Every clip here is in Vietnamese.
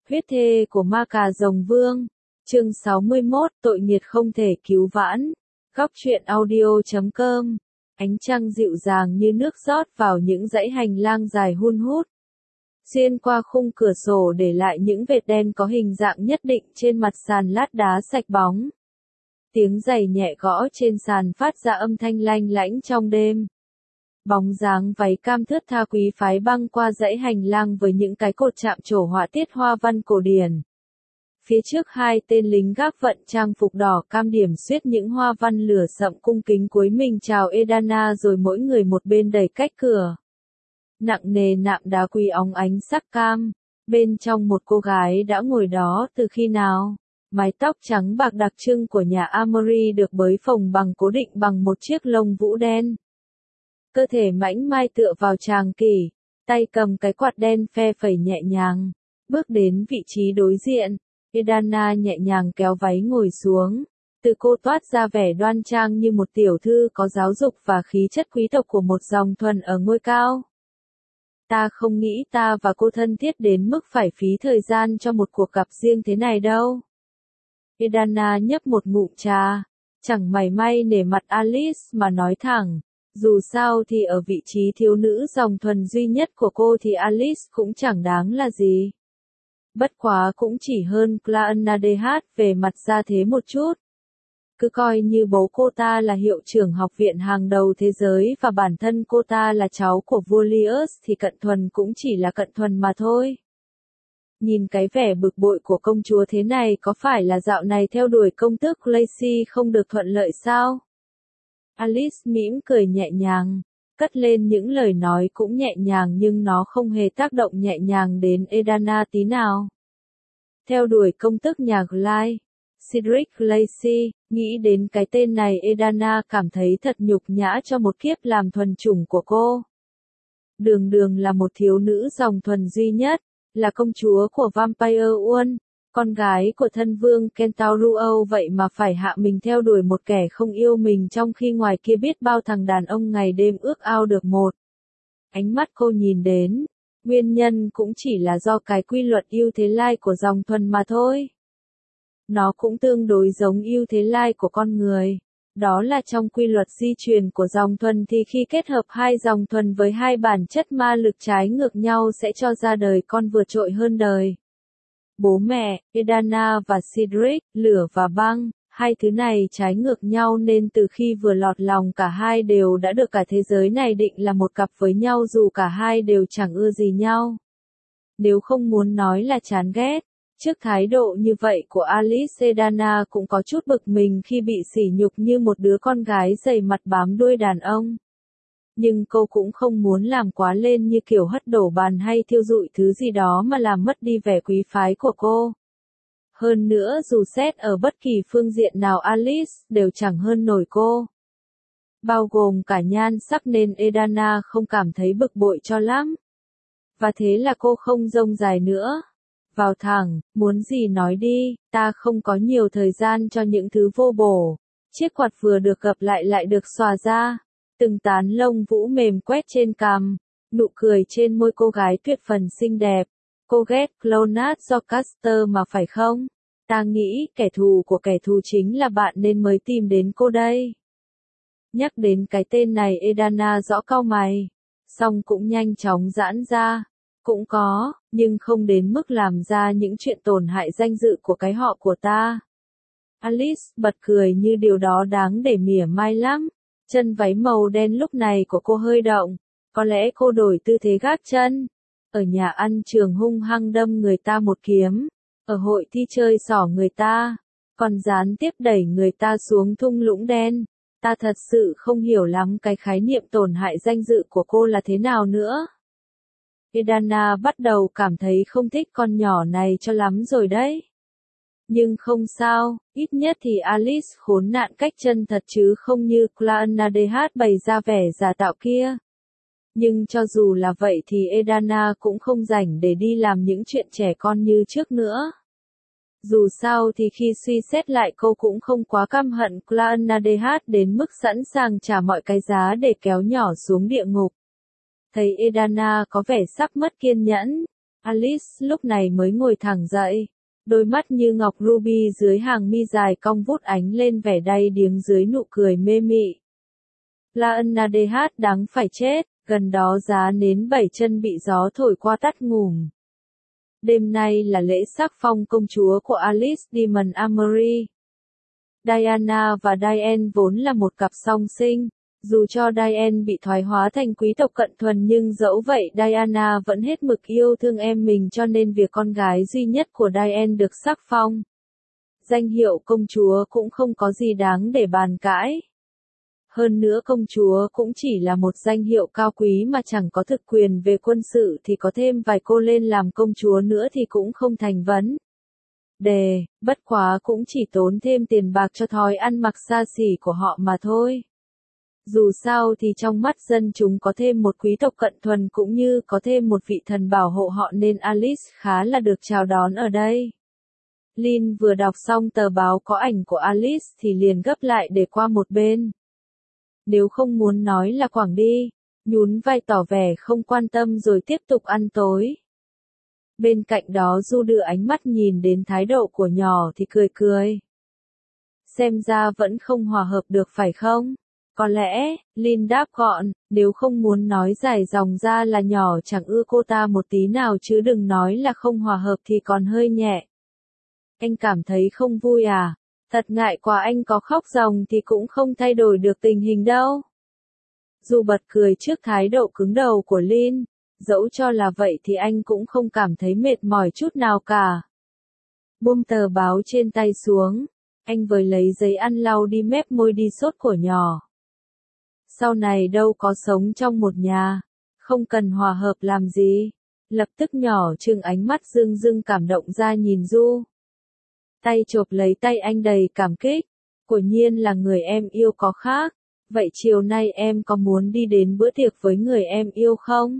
Huyết thê của ma cà rồng vương. Chương 61, tội nghiệt không thể cứu vãn. Góc truyện audio.com. Ánh trăng dịu dàng như nước rót vào những dãy hành lang dài hun hút. Xuyên qua khung cửa sổ để lại những vệt đen có hình dạng nhất định trên mặt sàn lát đá sạch bóng. Tiếng giày nhẹ gõ trên sàn phát ra âm thanh lanh lảnh trong đêm. Bóng dáng váy cam thướt tha quý phái băng qua dãy hành lang với những cái cột chạm trổ họa tiết hoa văn cổ điển. Phía trước hai tên lính gác vận trang phục đỏ cam điểm xuyết những hoa văn lửa sậm cung kính cúi mình chào Edana rồi mỗi người một bên đẩy cách cửa. Nặng nề nạm đá quý óng ánh sắc cam, bên trong một cô gái đã ngồi đó từ khi nào. Mái tóc trắng bạc đặc trưng của nhà Amory được bới phồng bằng cố định bằng một chiếc lông vũ đen. Cơ thể mảnh mai tựa vào tràng kỷ, tay cầm cái quạt đen phe phẩy nhẹ nhàng. Bước đến vị trí đối diện, Edana nhẹ nhàng kéo váy ngồi xuống. Từ cô toát ra vẻ đoan trang như một tiểu thư có giáo dục và khí chất quý tộc của một dòng thuần ở ngôi cao. Ta không nghĩ ta và cô thân thiết đến mức phải phí thời gian cho một cuộc gặp riêng thế này đâu. Edana nhấp một ngụm trà, chẳng mảy may nể mặt Alice mà nói thẳng. Dù sao thì ở vị trí thiếu nữ dòng thuần duy nhất của cô thì Alice cũng chẳng đáng là gì. Bất quá cũng chỉ hơn Clannadh về mặt gia thế một chút. Cứ coi như bố cô ta là hiệu trưởng học viện hàng đầu thế giới và bản thân cô ta là cháu của vua Lius thì cận thuần cũng chỉ là cận thuần mà thôi. Nhìn cái vẻ bực bội của công chúa thế này có phải là dạo này theo đuổi công tước Lacey không được thuận lợi sao? Alice mỉm cười nhẹ nhàng, cất lên những lời nói cũng nhẹ nhàng nhưng nó không hề tác động nhẹ nhàng đến Edana tí nào. Theo đuổi công tước nhà Gly, Cedric Lacey, nghĩ đến cái tên này Edana cảm thấy thật nhục nhã cho một kiếp làm thuần chủng của cô. Đường đường là một thiếu nữ dòng thuần duy nhất, là công chúa của Vampire World. Con gái của thân vương Kentauruo vậy mà phải hạ mình theo đuổi một kẻ không yêu mình trong khi ngoài kia biết bao thằng đàn ông ngày đêm ước ao được một. Ánh mắt cô nhìn đến, nguyên nhân cũng chỉ là do cái quy luật ưu thế lai của dòng thuần mà thôi. Nó cũng tương đối giống ưu thế lai của con người. Đó là trong quy luật di truyền của dòng thuần thì khi kết hợp hai dòng thuần với hai bản chất ma lực trái ngược nhau sẽ cho ra đời con vượt trội hơn đời. Bố mẹ, Edana và Cedric, lửa và băng, hai thứ này trái ngược nhau nên từ khi vừa lọt lòng cả hai đều đã được cả thế giới này định là một cặp với nhau dù cả hai đều chẳng ưa gì nhau. Nếu không muốn nói là chán ghét, trước thái độ như vậy của Alice, Edana cũng có chút bực mình khi bị sỉ nhục như một đứa con gái dày mặt bám đuôi đàn ông. Nhưng cô cũng không muốn làm quá lên như kiểu hất đổ bàn hay thiêu rụi thứ gì đó mà làm mất đi vẻ quý phái của cô. Hơn nữa dù xét ở bất kỳ phương diện nào Alice đều chẳng hơn nổi cô. Bao gồm cả nhan sắc nên Edana không cảm thấy bực bội cho lắm. Và thế là cô không rông dài nữa. Vào thẳng, muốn gì nói đi, ta không có nhiều thời gian cho những thứ vô bổ. Chiếc quạt vừa được gập lại được xòa ra. Từng tán lông vũ mềm quét trên cằm, nụ cười trên môi cô gái tuyệt phần xinh đẹp. Cô ghét Clonard Jocaster mà phải không? Ta nghĩ kẻ thù của kẻ thù chính là bạn nên mới tìm đến cô đây. Nhắc đến cái tên này Edana rõ cau mày, song cũng nhanh chóng giãn ra. Cũng có, nhưng không đến mức làm ra những chuyện tổn hại danh dự của cái họ của ta. Alice bật cười như điều đó đáng để mỉa mai lắm. Chân váy màu đen lúc này của cô hơi động, có lẽ cô đổi tư thế gác chân. Ở nhà ăn trường hung hăng đâm người ta một kiếm, ở hội thi chơi xỏ người ta, còn gián tiếp đẩy người ta xuống thung lũng đen. Ta thật sự không hiểu lắm cái khái niệm tổn hại danh dự của cô là thế nào nữa. Edana bắt đầu cảm thấy không thích con nhỏ này cho lắm rồi đấy. Nhưng không sao, ít nhất thì Alice khốn nạn cách chân thật chứ không như Clannadh bày ra vẻ giả tạo kia. Nhưng cho dù là vậy thì Edana cũng không rảnh để đi làm những chuyện trẻ con như trước nữa. Dù sao thì khi suy xét lại cô cũng không quá căm hận Clannadh đến mức sẵn sàng trả mọi cái giá để kéo nhỏ xuống địa ngục. Thấy Edana có vẻ sắp mất kiên nhẫn, Alice lúc này mới ngồi thẳng dậy. Đôi mắt như ngọc ruby dưới hàng mi dài cong vút ánh lên vẻ đay điếng dưới nụ cười mê mị. Laanadehat đáng phải chết, gần đó giá nến 7 chân bị gió thổi qua tắt ngủm. Đêm nay là lễ sắc phong công chúa của Alice Demon Amory. Diana và Diane vốn là một cặp song sinh. Dù cho Diane bị thoái hóa thành quý tộc cận thuần nhưng dẫu vậy Diana vẫn hết mực yêu thương em mình cho nên việc con gái duy nhất của Diane được sắc phong. Danh hiệu công chúa cũng không có gì đáng để bàn cãi. Hơn nữa công chúa cũng chỉ là một danh hiệu cao quý mà chẳng có thực quyền về quân sự thì có thêm vài cô lên làm công chúa nữa thì cũng không thành vấn đề, bất quá cũng chỉ tốn thêm tiền bạc cho thói ăn mặc xa xỉ của họ mà thôi. Dù sao thì trong mắt dân chúng có thêm một quý tộc cận thuần cũng như có thêm một vị thần bảo hộ họ nên Alice khá là được chào đón ở đây. Lynn vừa đọc xong tờ báo có ảnh của Alice thì liền gấp lại để qua một bên. Nếu không muốn nói là quẳng đi, nhún vai tỏ vẻ không quan tâm rồi tiếp tục ăn tối. Bên cạnh đó Du đưa ánh mắt nhìn đến thái độ của nhỏ thì cười cười. Xem ra vẫn không hòa hợp được phải không? Có lẽ, Lynn đáp gọn, nếu không muốn nói dài dòng ra là nhỏ chẳng ưa cô ta một tí nào chứ đừng nói là không hòa hợp thì còn hơi nhẹ. Anh cảm thấy không vui à? Thật ngại quá anh có khóc ròng thì cũng không thay đổi được tình hình đâu. Du bật cười trước thái độ cứng đầu của Lynn, dẫu cho là vậy thì anh cũng không cảm thấy mệt mỏi chút nào cả. Buông tờ báo trên tay xuống, anh vội lấy giấy ăn lau đi mép môi đi sốt của nhỏ. Sau này đâu có sống trong một nhà, không cần hòa hợp làm gì. Lập tức nhỏ trừng ánh mắt rưng rưng cảm động ra nhìn Du. Tay chộp lấy tay anh đầy cảm kích. Quả nhiên là người em yêu có khác. Vậy chiều nay em có muốn đi đến bữa tiệc với người em yêu không?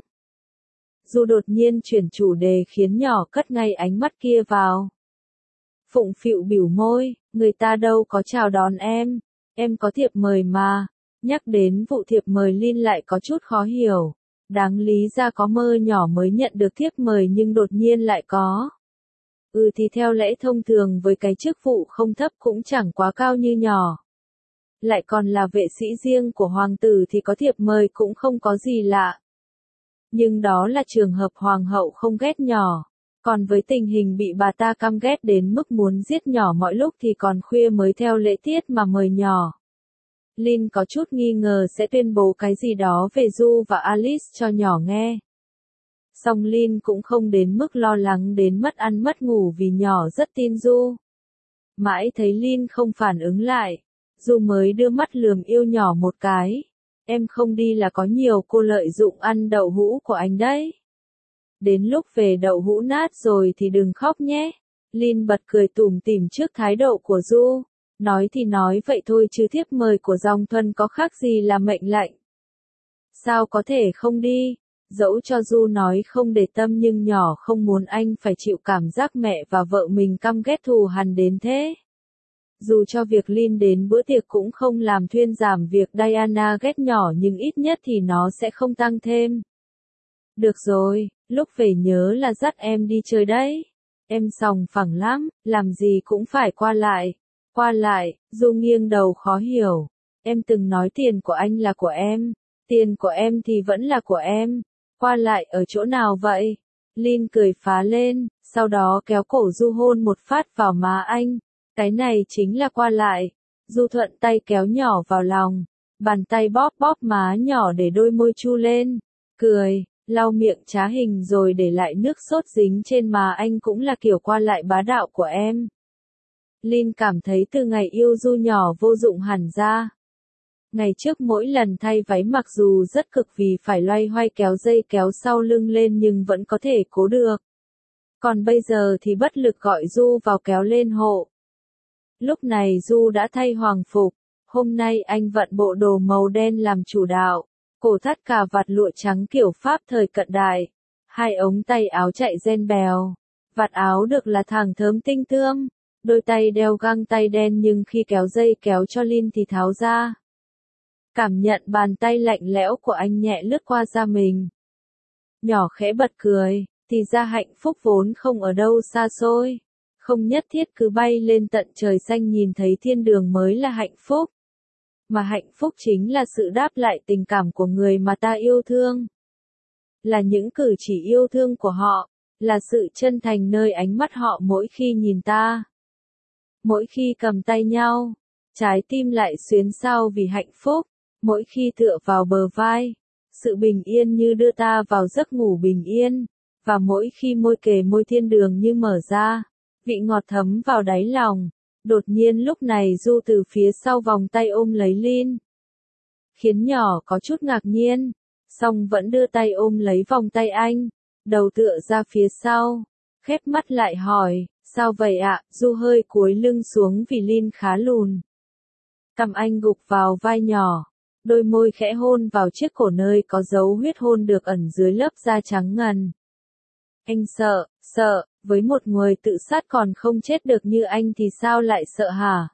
Du đột nhiên chuyển chủ đề khiến nhỏ cất ngay ánh mắt kia vào. Phụng phịu bỉu môi, người ta đâu có chào đón em có thiệp mời mà. Nhắc đến vụ thiệp mời Lynn lại có chút khó hiểu. Đáng lý ra có mơ nhỏ mới nhận được thiệp mời nhưng đột nhiên lại có. Thì theo lẽ thông thường với cái chức vụ không thấp cũng chẳng quá cao như nhỏ. Lại còn là vệ sĩ riêng của hoàng tử thì có thiệp mời cũng không có gì lạ. Nhưng đó là trường hợp hoàng hậu không ghét nhỏ. Còn với tình hình bị bà ta căm ghét đến mức muốn giết nhỏ mọi lúc thì còn khuya mới theo lễ tiết mà mời nhỏ. Lynn có chút nghi ngờ sẽ tuyên bố cái gì đó về Du và Alice cho nhỏ nghe. Song Lynn cũng không đến mức lo lắng đến mất ăn mất ngủ vì nhỏ rất tin Du. Mãi thấy Lynn không phản ứng lại, Du mới đưa mắt lườm yêu nhỏ một cái. Em không đi là có nhiều cô lợi dụng ăn đậu hũ của anh đấy. Đến lúc về đậu hũ nát rồi thì đừng khóc nhé. Lynn bật cười tủm tỉm trước thái độ của Du. Nói thì nói vậy thôi chứ thiếp mời của dòng thuần có khác gì là mệnh lệnh. Sao có thể không đi? Dẫu cho Du nói không để tâm nhưng nhỏ không muốn anh phải chịu cảm giác mẹ và vợ mình căm ghét thù hằn đến thế. Dù cho việc Lynn đến bữa tiệc cũng không làm thuyên giảm việc Diana ghét nhỏ nhưng ít nhất thì nó sẽ không tăng thêm. Được rồi, lúc về nhớ là dắt em đi chơi đấy. Em sòng phẳng lắm, làm gì cũng phải qua lại. Qua lại, Du nghiêng đầu khó hiểu. Em từng nói tiền của anh là của em. Tiền của em thì vẫn là của em. Qua lại ở chỗ nào vậy? Lynn cười phá lên, sau đó kéo cổ Du hôn một phát vào má anh. Cái này chính là qua lại. Du thuận tay kéo nhỏ vào lòng. Bàn tay bóp bóp má nhỏ để đôi môi chu lên. Cười, lau miệng trá hình rồi để lại nước sốt dính trên má anh cũng là kiểu qua lại bá đạo của em. Lynn cảm thấy từ ngày yêu Du nhỏ vô dụng hẳn ra. Ngày trước mỗi lần thay váy mặc dù rất cực vì phải loay hoay kéo dây kéo sau lưng lên nhưng vẫn có thể cố được. Còn bây giờ thì bất lực gọi Du vào kéo lên hộ. Lúc này Du đã thay hoàng phục. Hôm nay anh vận bộ đồ màu đen làm chủ đạo. Cổ thắt cà vạt lụa trắng kiểu Pháp thời cận đại. Hai ống tay áo chạy ren bèo. Vạt áo được là thẳng thớm tinh tươm. Đôi tay đeo găng tay đen nhưng khi kéo dây kéo cho Lynn thì tháo ra. Cảm nhận bàn tay lạnh lẽo của anh nhẹ lướt qua da mình. Nhỏ khẽ bật cười, Thì ra hạnh phúc vốn không ở đâu xa xôi. Không nhất thiết cứ bay lên tận trời xanh nhìn thấy thiên đường mới là hạnh phúc. Mà hạnh phúc chính là sự đáp lại tình cảm của người mà ta yêu thương. Là những cử chỉ yêu thương của họ, là sự chân thành nơi ánh mắt họ mỗi khi nhìn ta. Mỗi khi cầm tay nhau, trái tim lại xuyến xao vì hạnh phúc, mỗi khi tựa vào bờ vai, sự bình yên như đưa ta vào giấc ngủ bình yên, và mỗi khi môi kề môi thiên đường như mở ra, vị ngọt thấm vào đáy lòng. Đột nhiên lúc này Du từ phía sau vòng tay ôm lấy Lin. Khiến nhỏ có chút ngạc nhiên, song vẫn đưa tay ôm lấy vòng tay anh, đầu tựa ra phía sau, khép mắt lại hỏi, sao vậy ạ? Du hơi cúi lưng xuống vì Lin khá lùn. Cằm anh gục vào vai nhỏ, đôi môi khẽ hôn vào chiếc cổ nơi có dấu huyết hôn được ẩn dưới lớp da trắng ngần. Anh sợ, với một người tự sát còn không chết được như anh thì sao lại sợ hả?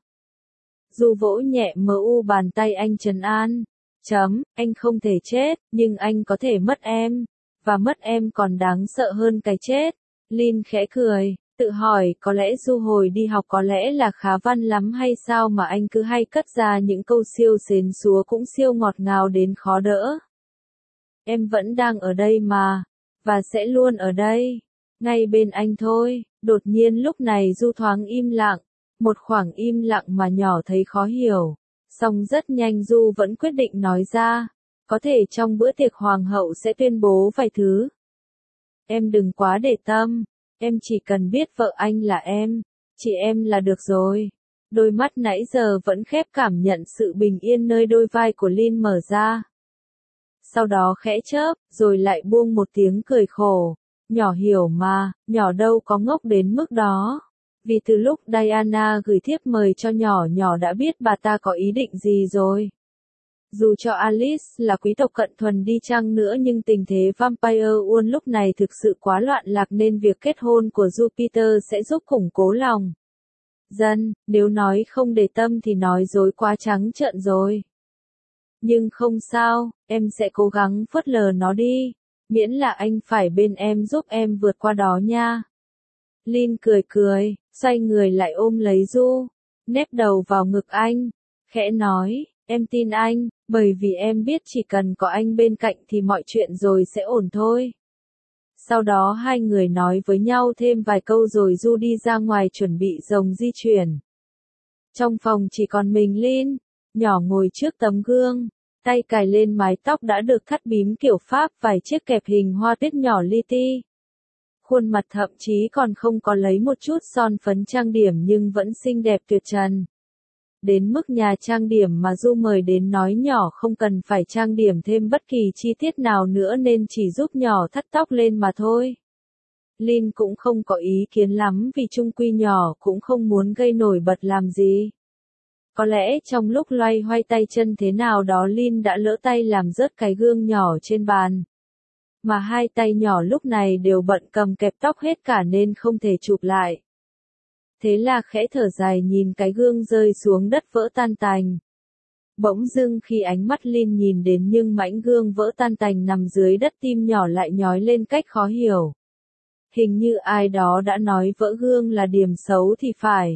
Du vỗ nhẹ bàn tay anh trấn an. Anh không thể chết, nhưng anh có thể mất em. Và mất em còn đáng sợ hơn cái chết. Lin khẽ cười, tự hỏi có lẽ Du hồi đi học có lẽ là khá văn lắm hay sao mà anh cứ hay cất ra những câu siêu xến xúa cũng siêu ngọt ngào đến khó đỡ. Em vẫn đang ở đây mà, và sẽ luôn ở đây, ngay bên anh thôi. Đột nhiên lúc này Du thoáng im lặng, một khoảng im lặng mà nhỏ thấy khó hiểu. Song rất nhanh Du vẫn quyết định nói ra, có thể trong bữa tiệc hoàng hậu sẽ tuyên bố vài thứ. Em đừng quá để tâm, em chỉ cần biết vợ anh là em, chị em là được rồi. Đôi mắt nãy giờ vẫn khép cảm nhận sự bình yên nơi đôi vai của Lin mở ra. Sau đó khẽ chớp, rồi lại buông một tiếng cười khổ. Nhỏ hiểu mà, nhỏ đâu có ngốc đến mức đó. Vì từ lúc Diana gửi thiếp mời cho nhỏ đã biết bà ta có ý định gì rồi. Dù cho Alice là quý tộc cận thuần đi chăng nữa nhưng tình thế Vampire World lúc này thực sự quá loạn lạc nên việc kết hôn của Jupiter sẽ giúp củng cố lòng dân, nếu nói không để tâm thì nói dối quá trắng trợn rồi. Nhưng không sao, em sẽ cố gắng phớt lờ nó đi, miễn là anh phải bên em giúp em vượt qua đó nha. Lin cười, xoay người lại ôm lấy Du, nép đầu vào ngực anh, khẽ nói, em tin anh, bởi vì em biết chỉ cần có anh bên cạnh thì mọi chuyện rồi sẽ ổn thôi. Sau đó hai người nói với nhau thêm vài câu rồi Du đi ra ngoài chuẩn bị rồng di chuyển. Trong phòng chỉ còn mình Lin, nhỏ ngồi trước tấm gương, tay cài lên mái tóc đã được thắt bím kiểu Pháp, vài chiếc kẹp hình hoa tiết nhỏ li ti. Khuôn mặt thậm chí còn không có lấy một chút son phấn trang điểm nhưng vẫn xinh đẹp tuyệt trần. Đến mức nhà trang điểm mà Du mời đến nói nhỏ không cần phải trang điểm thêm bất kỳ chi tiết nào nữa nên chỉ giúp nhỏ thắt tóc lên mà thôi. Lin cũng không có ý kiến lắm vì chung quy nhỏ cũng không muốn gây nổi bật làm gì. Có lẽ trong lúc loay hoay tay chân thế nào đó Lin đã lỡ tay làm rớt cái gương nhỏ trên bàn. Mà hai tay nhỏ lúc này đều bận cầm kẹp tóc hết cả nên không thể chụp lại. Thế là khẽ thở dài nhìn cái gương rơi xuống đất vỡ tan tành. Bỗng dưng khi ánh mắt Lin nhìn đến nhưng mảnh gương vỡ tan tành nằm dưới đất tim nhỏ lại nhói lên cách khó hiểu. Hình như ai đó đã nói vỡ gương là điểm xấu thì phải.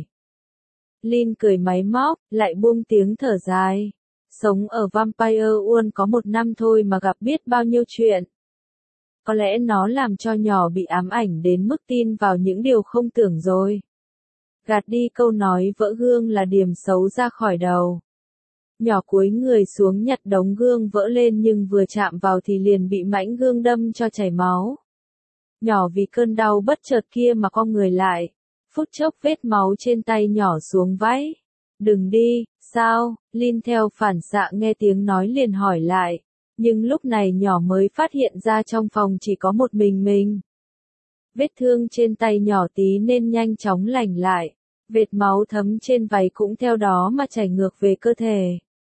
Lin cười máy móc, lại buông tiếng thở dài. Sống ở Vampire World có 1 năm thôi mà gặp biết bao nhiêu chuyện. Có lẽ nó làm cho nhỏ bị ám ảnh đến mức tin vào những điều không tưởng rồi. Gạt đi câu nói vỡ gương là điểm xấu ra khỏi đầu. Nhỏ cúi người xuống nhặt đống gương vỡ lên nhưng vừa chạm vào thì liền bị mảnh gương đâm cho chảy máu. Nhỏ vì cơn đau bất chợt kia mà cong người lại. Phút chốc vết máu trên tay nhỏ xuống váy. Đừng đi, sao? Lin theo phản xạ nghe tiếng nói liền hỏi lại. Nhưng lúc này nhỏ mới phát hiện ra trong phòng chỉ có một mình. Vết thương trên tay nhỏ tí nên nhanh chóng lành lại. Vệt máu thấm trên váy cũng theo đó mà chảy ngược về cơ thể.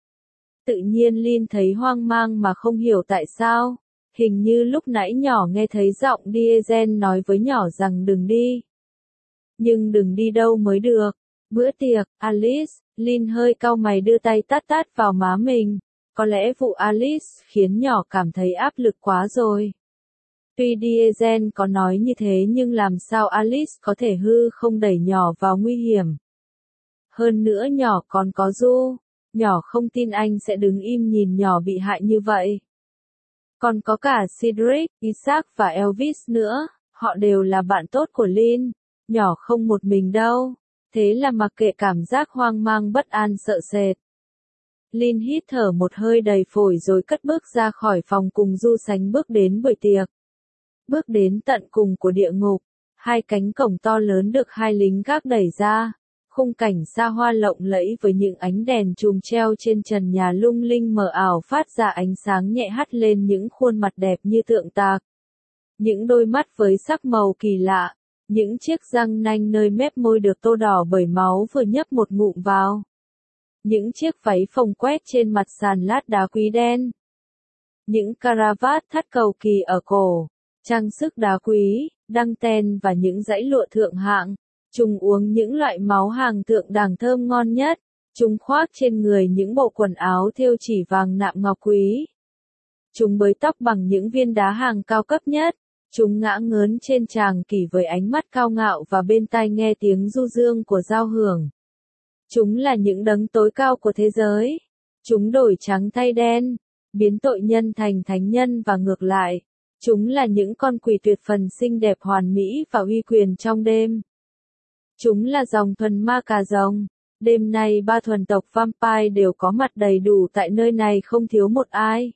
Tự nhiên Lin thấy hoang mang mà không hiểu tại sao. Hình như lúc nãy nhỏ nghe thấy giọng Diesel nói với nhỏ rằng đừng đi. Nhưng đừng đi đâu mới được. Bữa tiệc, Alice, Lin hơi cau mày đưa tay tát vào má mình. Có lẽ vụ Alice khiến nhỏ cảm thấy áp lực quá rồi. Tuy Diesel có nói như thế nhưng làm sao Alice có thể hư không đẩy nhỏ vào nguy hiểm. Hơn nữa nhỏ còn có Du, nhỏ không tin anh sẽ đứng im nhìn nhỏ bị hại như vậy. Còn có cả Cedric, Isaac và Elvis nữa, họ đều là bạn tốt của Lynn, nhỏ không một mình đâu, thế là mặc kệ cảm giác hoang mang bất an sợ sệt. Lynn hít thở một hơi đầy phổi rồi cất bước ra khỏi phòng cùng Du Sánh bước đến buổi tiệc. Bước đến tận cùng của địa ngục, hai cánh cổng to lớn được hai lính gác đẩy ra, khung cảnh xa hoa lộng lẫy với những ánh đèn chùm treo trên trần nhà lung linh mờ ảo phát ra ánh sáng nhẹ hắt lên những khuôn mặt đẹp như tượng tạc. Những đôi mắt với sắc màu kỳ lạ, những chiếc răng nanh nơi mép môi được tô đỏ bởi máu vừa nhấp một ngụm vào. Những chiếc váy phồng quét trên mặt sàn lát đá quý đen. Những caravat thắt cầu kỳ ở cổ, trang sức đá quý, đăng ten và những dãy lụa thượng hạng. Chúng uống những loại máu hàng thượng đẳng thơm ngon nhất. Chúng khoác trên người những bộ quần áo thêu chỉ vàng nạm ngọc quý. Chúng bới tóc bằng những viên đá hàng cao cấp nhất. Chúng ngã ngớn trên tràng kỷ với ánh mắt cao ngạo và bên tai nghe tiếng du dương của giao hưởng. Chúng là những đấng tối cao của thế giới. Chúng đổi trắng thay đen, biến tội nhân thành thánh nhân và ngược lại. Chúng là những con quỷ tuyệt phần xinh đẹp hoàn mỹ và uy quyền trong đêm. Chúng là dòng thuần ma cà rồng. Đêm nay ba thuần tộc vampire đều có mặt đầy đủ tại nơi này không thiếu một ai.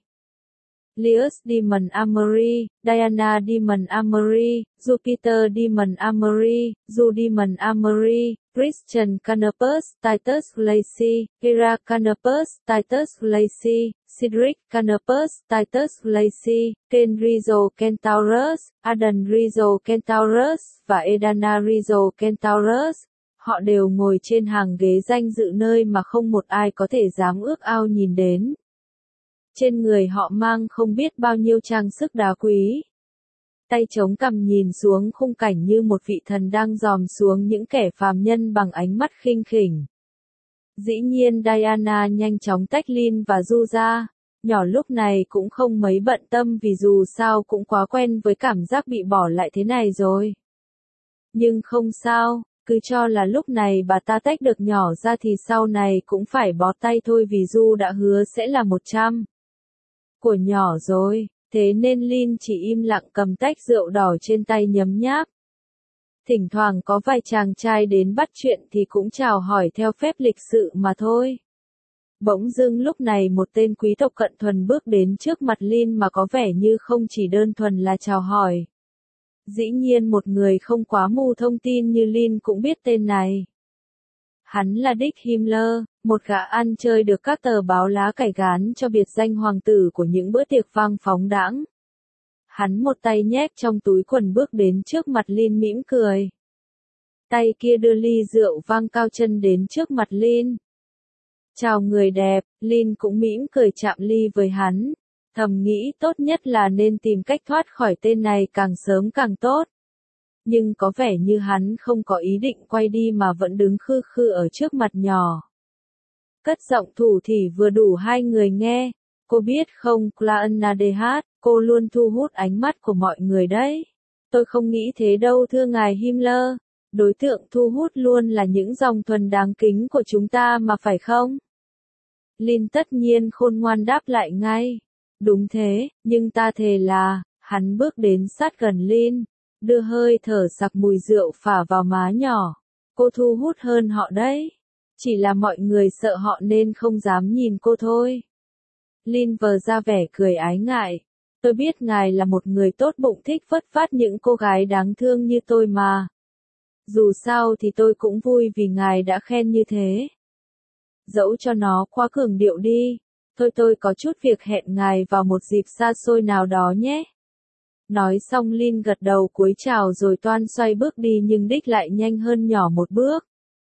Lius Demon Armory, Diana Demon Armory, Jupiter Demon Armory, Ju Demon Armory, Christian Canopus, Titus Lacey, Hera Canopus, Titus Lacey, Cedric Canopus, Titus Lacey, Ken Rizzo Kentaurus, Adan Rizzo Kentaurus và Edana Rizzo Kentaurus. Họ đều ngồi trên hàng ghế danh dự nơi mà không một ai có thể dám ước ao nhìn đến. Trên người họ mang không biết bao nhiêu trang sức đá quý. Tay chống cằm nhìn xuống khung cảnh như một vị thần đang dòm xuống những kẻ phàm nhân bằng ánh mắt khinh khỉnh. Dĩ nhiên Diana nhanh chóng tách Lynn và Du ra. Nhỏ lúc này cũng không mấy bận tâm vì dù sao cũng quá quen với cảm giác bị bỏ lại thế này rồi. Nhưng không sao, cứ cho là lúc này bà ta tách được nhỏ ra thì sau này cũng phải bó tay thôi vì Du đã hứa sẽ là 100 của nhỏ rồi, thế nên Lynn chỉ im lặng cầm tách rượu đỏ trên tay nhấm nháp. Thỉnh thoảng có vài chàng trai đến bắt chuyện thì cũng chào hỏi theo phép lịch sự mà thôi. Bỗng dưng lúc này một tên quý tộc cận thuần bước đến trước mặt Lynn mà có vẻ như không chỉ đơn thuần là chào hỏi. Dĩ nhiên một người không quá mù thông tin như Lynn cũng biết tên này. Hắn là Dick Himmler, một gã ăn chơi được các tờ báo lá cải gán cho biệt danh hoàng tử của những bữa tiệc vang phóng đãng. Hắn một tay nhét trong túi quần bước đến trước mặt Lynn mỉm cười. Tay kia đưa ly rượu vang cao chân đến trước mặt Lynn. Chào người đẹp, Lynn cũng mỉm cười chạm ly với hắn. Thầm nghĩ tốt nhất là nên tìm cách thoát khỏi tên này càng sớm càng tốt. Nhưng có vẻ như hắn không có ý định quay đi mà vẫn đứng khư khư ở trước mặt nhỏ. Cất giọng thủ thỉ vừa đủ hai người nghe. Cô biết không, Clannadh, cô luôn thu hút ánh mắt của mọi người đấy. Tôi không nghĩ thế đâu thưa ngài Himmler. Đối tượng thu hút luôn là những dòng thuần đáng kính của chúng ta mà phải không? Lynn tất nhiên khôn ngoan đáp lại ngay. Đúng thế, nhưng ta thề là, hắn bước đến sát gần Lynn, đưa hơi thở sặc mùi rượu phả vào má nhỏ. Cô thu hút hơn họ đấy. Chỉ là mọi người sợ họ nên không dám nhìn cô thôi. Lynn vờ ra vẻ cười ái ngại. Tôi biết ngài là một người tốt bụng thích phất phát những cô gái đáng thương như tôi mà. Dù sao thì tôi cũng vui vì ngài đã khen như thế. Dẫu cho nó quá cường điệu đi. Thôi tôi có chút việc hẹn ngài vào một dịp xa xôi nào đó nhé. Nói xong Lynn gật đầu cúi chào rồi toan xoay bước đi nhưng Dick lại nhanh hơn nhỏ một bước.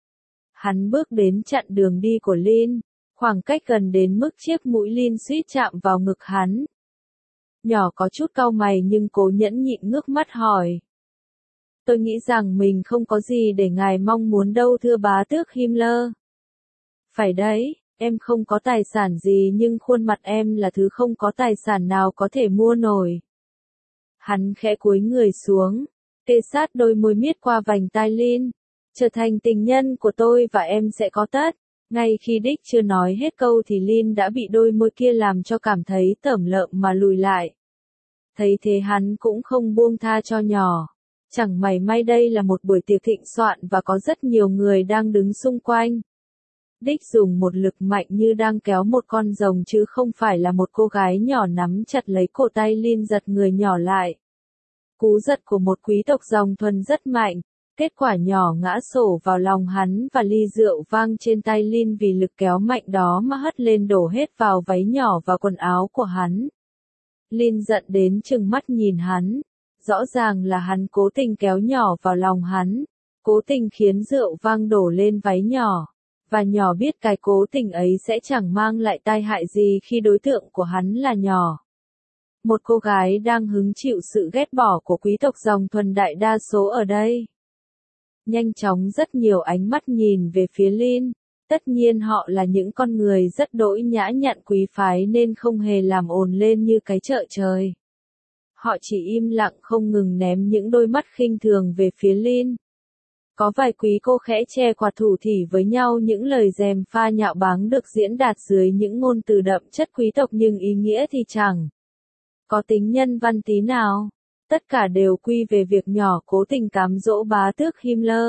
Hắn bước đến chặn đường đi của Lynn, khoảng cách gần đến mức chiếc mũi Lynn suýt chạm vào ngực hắn. Nhỏ có chút cau mày nhưng cố nhẫn nhịn ngước mắt hỏi. Tôi nghĩ rằng mình không có gì để ngài mong muốn đâu thưa bá tước Himmler. Phải đấy, em không có tài sản gì nhưng khuôn mặt em là thứ không có tài sản nào có thể mua nổi. Hắn khẽ cúi người xuống, kề sát đôi môi miết qua vành tai Lin. Trở thành tình nhân của tôi và em sẽ có tất. Ngay khi Dick chưa nói hết câu thì Lin đã bị đôi môi kia làm cho cảm thấy tởm lợm mà lùi lại. Thấy thế hắn cũng không buông tha cho nhỏ. Chẳng mảy may đây là một buổi tiệc thịnh soạn và có rất nhiều người đang đứng xung quanh. Dick dùng một lực mạnh như đang kéo một con rồng chứ không phải là một cô gái nhỏ nắm chặt lấy cổ tay Lin giật người nhỏ lại. Cú giật của một quý tộc dòng thuần rất mạnh, kết quả nhỏ ngã xổ vào lòng hắn và ly rượu vang trên tay Lin vì lực kéo mạnh đó mà hất lên đổ hết vào váy nhỏ và quần áo của hắn. Lin giận đến trừng mắt nhìn hắn, rõ ràng là hắn cố tình kéo nhỏ vào lòng hắn, cố tình khiến rượu vang đổ lên váy nhỏ. Và nhỏ biết cái cố tình ấy sẽ chẳng mang lại tai hại gì khi đối tượng của hắn là nhỏ. Một cô gái đang hứng chịu sự ghét bỏ của quý tộc dòng thuần đại đa số ở đây. Nhanh chóng rất nhiều ánh mắt nhìn về phía Lin. Tất nhiên họ là những con người rất đỗi nhã nhặn quý phái nên không hề làm ồn lên như cái chợ trời. Họ chỉ im lặng không ngừng ném những đôi mắt khinh thường về phía Lin. Có vài quý cô khẽ che quạt thủ thỉ với nhau những lời gièm pha nhạo báng được diễn đạt dưới những ngôn từ đậm chất quý tộc nhưng ý nghĩa thì chẳng có tính nhân văn tí nào. Tất cả đều quy về việc nhỏ cố tình cám dỗ bá tước Himmler.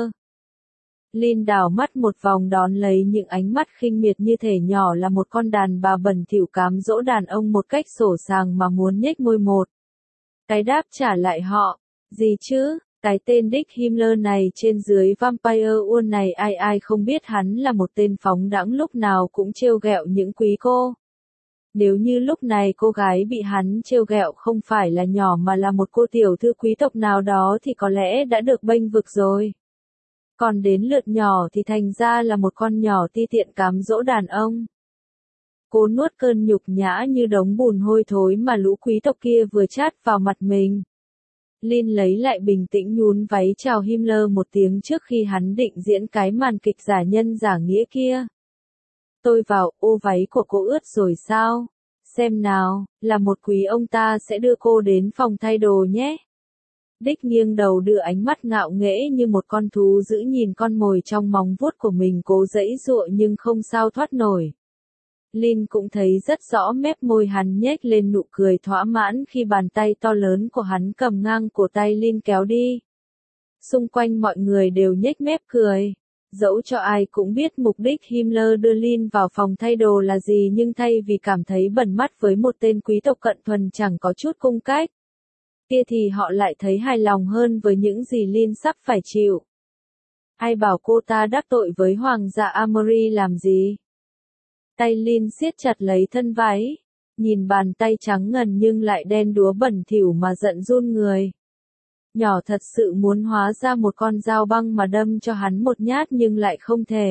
Lin đảo mắt một vòng đón lấy những ánh mắt khinh miệt như thể nhỏ là một con đàn bà bẩn thỉu cám dỗ đàn ông một cách sổ sàng mà muốn nhếch môi một. Cái đáp trả lại họ, gì chứ? Cái tên Dick Himmler này trên dưới Vampire World này ai không biết hắn là một tên phóng đãng lúc nào cũng trêu ghẹo những quý cô. Nếu như lúc này cô gái bị hắn trêu ghẹo không phải là nhỏ mà là một cô tiểu thư quý tộc nào đó thì có lẽ đã được bênh vực rồi. Còn đến lượt nhỏ thì thành ra là một con nhỏ ti tiện cám dỗ đàn ông. Cô nuốt cơn nhục nhã như đống bùn hôi thối mà lũ quý tộc kia vừa chát vào mặt mình. Lin lấy lại bình tĩnh nhún váy chào Himmler một tiếng trước khi hắn định diễn cái màn kịch giả nhân giả nghĩa kia. Tôi vào, ô váy của cô ướt rồi sao? Xem nào, là một quý ông ta sẽ đưa cô đến phòng thay đồ nhé. Dick nghiêng đầu đưa ánh mắt ngạo nghễ như một con thú giữ nhìn con mồi trong móng vuốt của mình cố giãy giụa nhưng không sao thoát nổi. Lin cũng thấy rất rõ mép môi hắn nhếch lên nụ cười thỏa mãn khi bàn tay to lớn của hắn cầm ngang cổ tay Lin kéo đi. Xung quanh mọi người đều nhếch mép cười. Dẫu cho ai cũng biết mục đích Himmler đưa Lin vào phòng thay đồ là gì nhưng thay vì cảm thấy bẩn mắt với một tên quý tộc cận thuần chẳng có chút cung cách kia thì họ lại thấy hài lòng hơn với những gì Lin sắp phải chịu. Ai bảo cô ta đắc tội với hoàng gia Amory làm gì? Tay Lin siết chặt lấy thân váy, nhìn bàn tay trắng ngần nhưng lại đen đúa bẩn thỉu mà giận run người. Nhỏ thật sự muốn hóa ra một con dao băng mà đâm cho hắn một nhát nhưng lại không thể.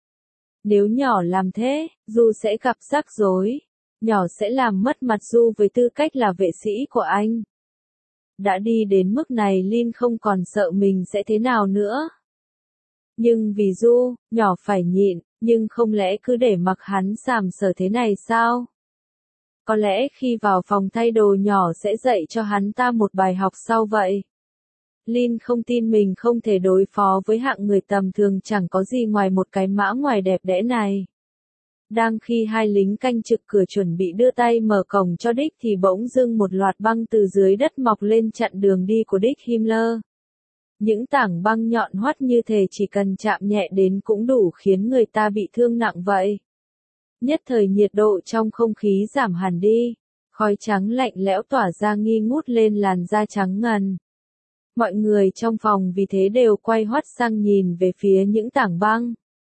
Nếu nhỏ làm thế, Du sẽ gặp rắc rối. Nhỏ sẽ làm mất mặt Du với tư cách là vệ sĩ của anh. Đã đi đến mức này Lin không còn sợ mình sẽ thế nào nữa. Nhưng vì Du, nhỏ phải nhịn, nhưng không lẽ cứ để mặc hắn sàm sờ thế này sao? Có lẽ khi vào phòng thay đồ nhỏ sẽ dạy cho hắn ta một bài học sau vậy. Lin không tin mình không thể đối phó với hạng người tầm thường chẳng có gì ngoài một cái mã ngoài đẹp đẽ này. Đang khi hai lính canh trực cửa chuẩn bị đưa tay mở cổng cho Dick thì bỗng dưng một loạt băng từ dưới đất mọc lên chặn đường đi của Dick Himmler. Những tảng băng nhọn hoắt như thể chỉ cần chạm nhẹ đến cũng đủ khiến người ta bị thương nặng vậy. Nhất thời nhiệt độ trong không khí giảm hẳn đi, khói trắng lạnh lẽo tỏa ra nghi ngút lên làn da trắng ngần. Mọi người trong phòng vì thế đều quay hoắt sang nhìn về phía những tảng băng.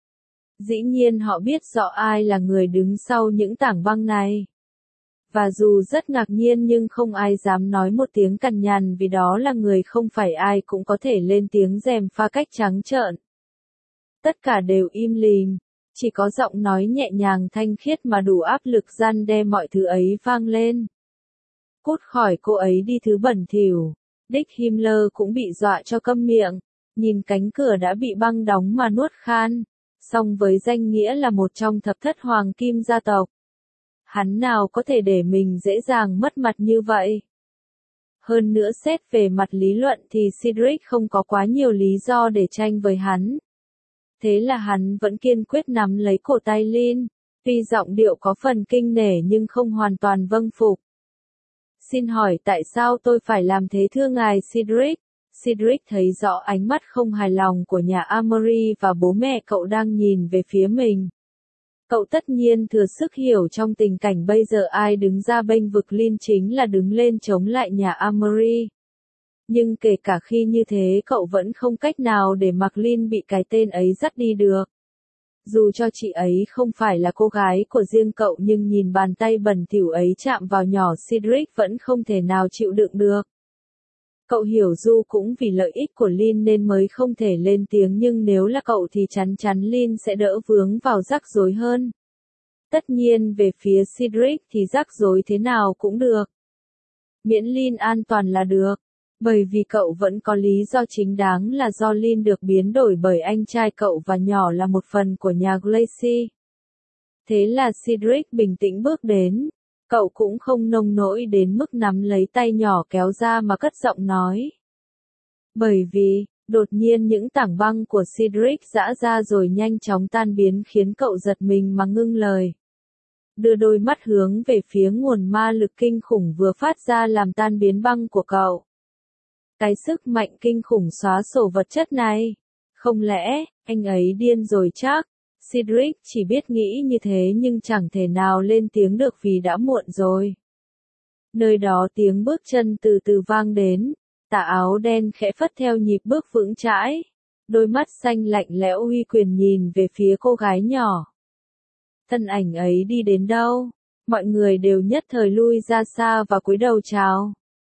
Dĩ nhiên họ biết rõ ai là người đứng sau những tảng băng này. Và dù rất ngạc nhiên nhưng không ai dám nói một tiếng cằn nhằn vì đó là người không phải ai cũng có thể lên tiếng gièm pha cách trắng trợn. Tất cả đều im lìm, chỉ có giọng nói nhẹ nhàng thanh khiết mà đủ áp lực răn đe mọi thứ ấy vang lên. Cút khỏi cô ấy đi thứ bẩn thỉu. Dick Himmler cũng bị dọa cho câm miệng, nhìn cánh cửa đã bị băng đóng mà nuốt khan, song với danh nghĩa là một trong thập thất hoàng kim gia tộc. Hắn nào có thể để mình dễ dàng mất mặt như vậy. Hơn nữa xét về mặt lý luận thì Cedric không có quá nhiều lý do để tranh với hắn. Thế là hắn vẫn kiên quyết nắm lấy cổ tay Lynn, tuy giọng điệu có phần kinh nể nhưng không hoàn toàn vâng phục. Xin hỏi tại sao tôi phải làm thế thưa ngài Cedric? Cedric thấy rõ ánh mắt không hài lòng của nhà Amory và bố mẹ cậu đang nhìn về phía mình. Cậu tất nhiên thừa sức hiểu trong tình cảnh bây giờ ai đứng ra bênh vực Lynn chính là đứng lên chống lại nhà Amory. Nhưng kể cả khi như thế cậu vẫn không cách nào để mặc Lynn bị cái tên ấy dắt đi được. Dù cho chị ấy không phải là cô gái của riêng cậu nhưng nhìn bàn tay bẩn thỉu ấy chạm vào nhỏ Cedric vẫn không thể nào chịu đựng được. Cậu hiểu dù cũng vì lợi ích của Lynn nên mới không thể lên tiếng nhưng nếu là cậu thì chắn chắn Lynn sẽ đỡ vướng vào rắc rối hơn. Tất nhiên về phía Cedric thì rắc rối thế nào cũng được. Miễn Lynn an toàn là được. Bởi vì cậu vẫn có lý do chính đáng là do Lynn được biến đổi bởi anh trai cậu và nhỏ là một phần của nhà Glacy. Thế là Cedric bình tĩnh bước đến. Cậu cũng không nông nỗi đến mức nắm lấy tay nhỏ kéo ra mà cất giọng nói. Bởi vì, đột nhiên những tảng băng của Cedric giã ra rồi nhanh chóng tan biến khiến cậu giật mình mà ngưng lời. Đưa đôi mắt hướng về phía nguồn ma lực kinh khủng vừa phát ra làm tan biến băng của cậu. Cái sức mạnh kinh khủng xóa sổ vật chất này. Không lẽ, anh ấy điên rồi chắc? Cedric chỉ biết nghĩ như thế nhưng chẳng thể nào lên tiếng được vì đã muộn rồi. Nơi đó tiếng bước chân từ từ vang đến, tà áo đen khẽ phất theo nhịp bước vững chãi. Đôi mắt xanh lạnh lẽo uy quyền nhìn về phía cô gái nhỏ. Thân ảnh ấy đi đến đâu? Mọi người đều nhất thời lui ra xa và cúi đầu chào.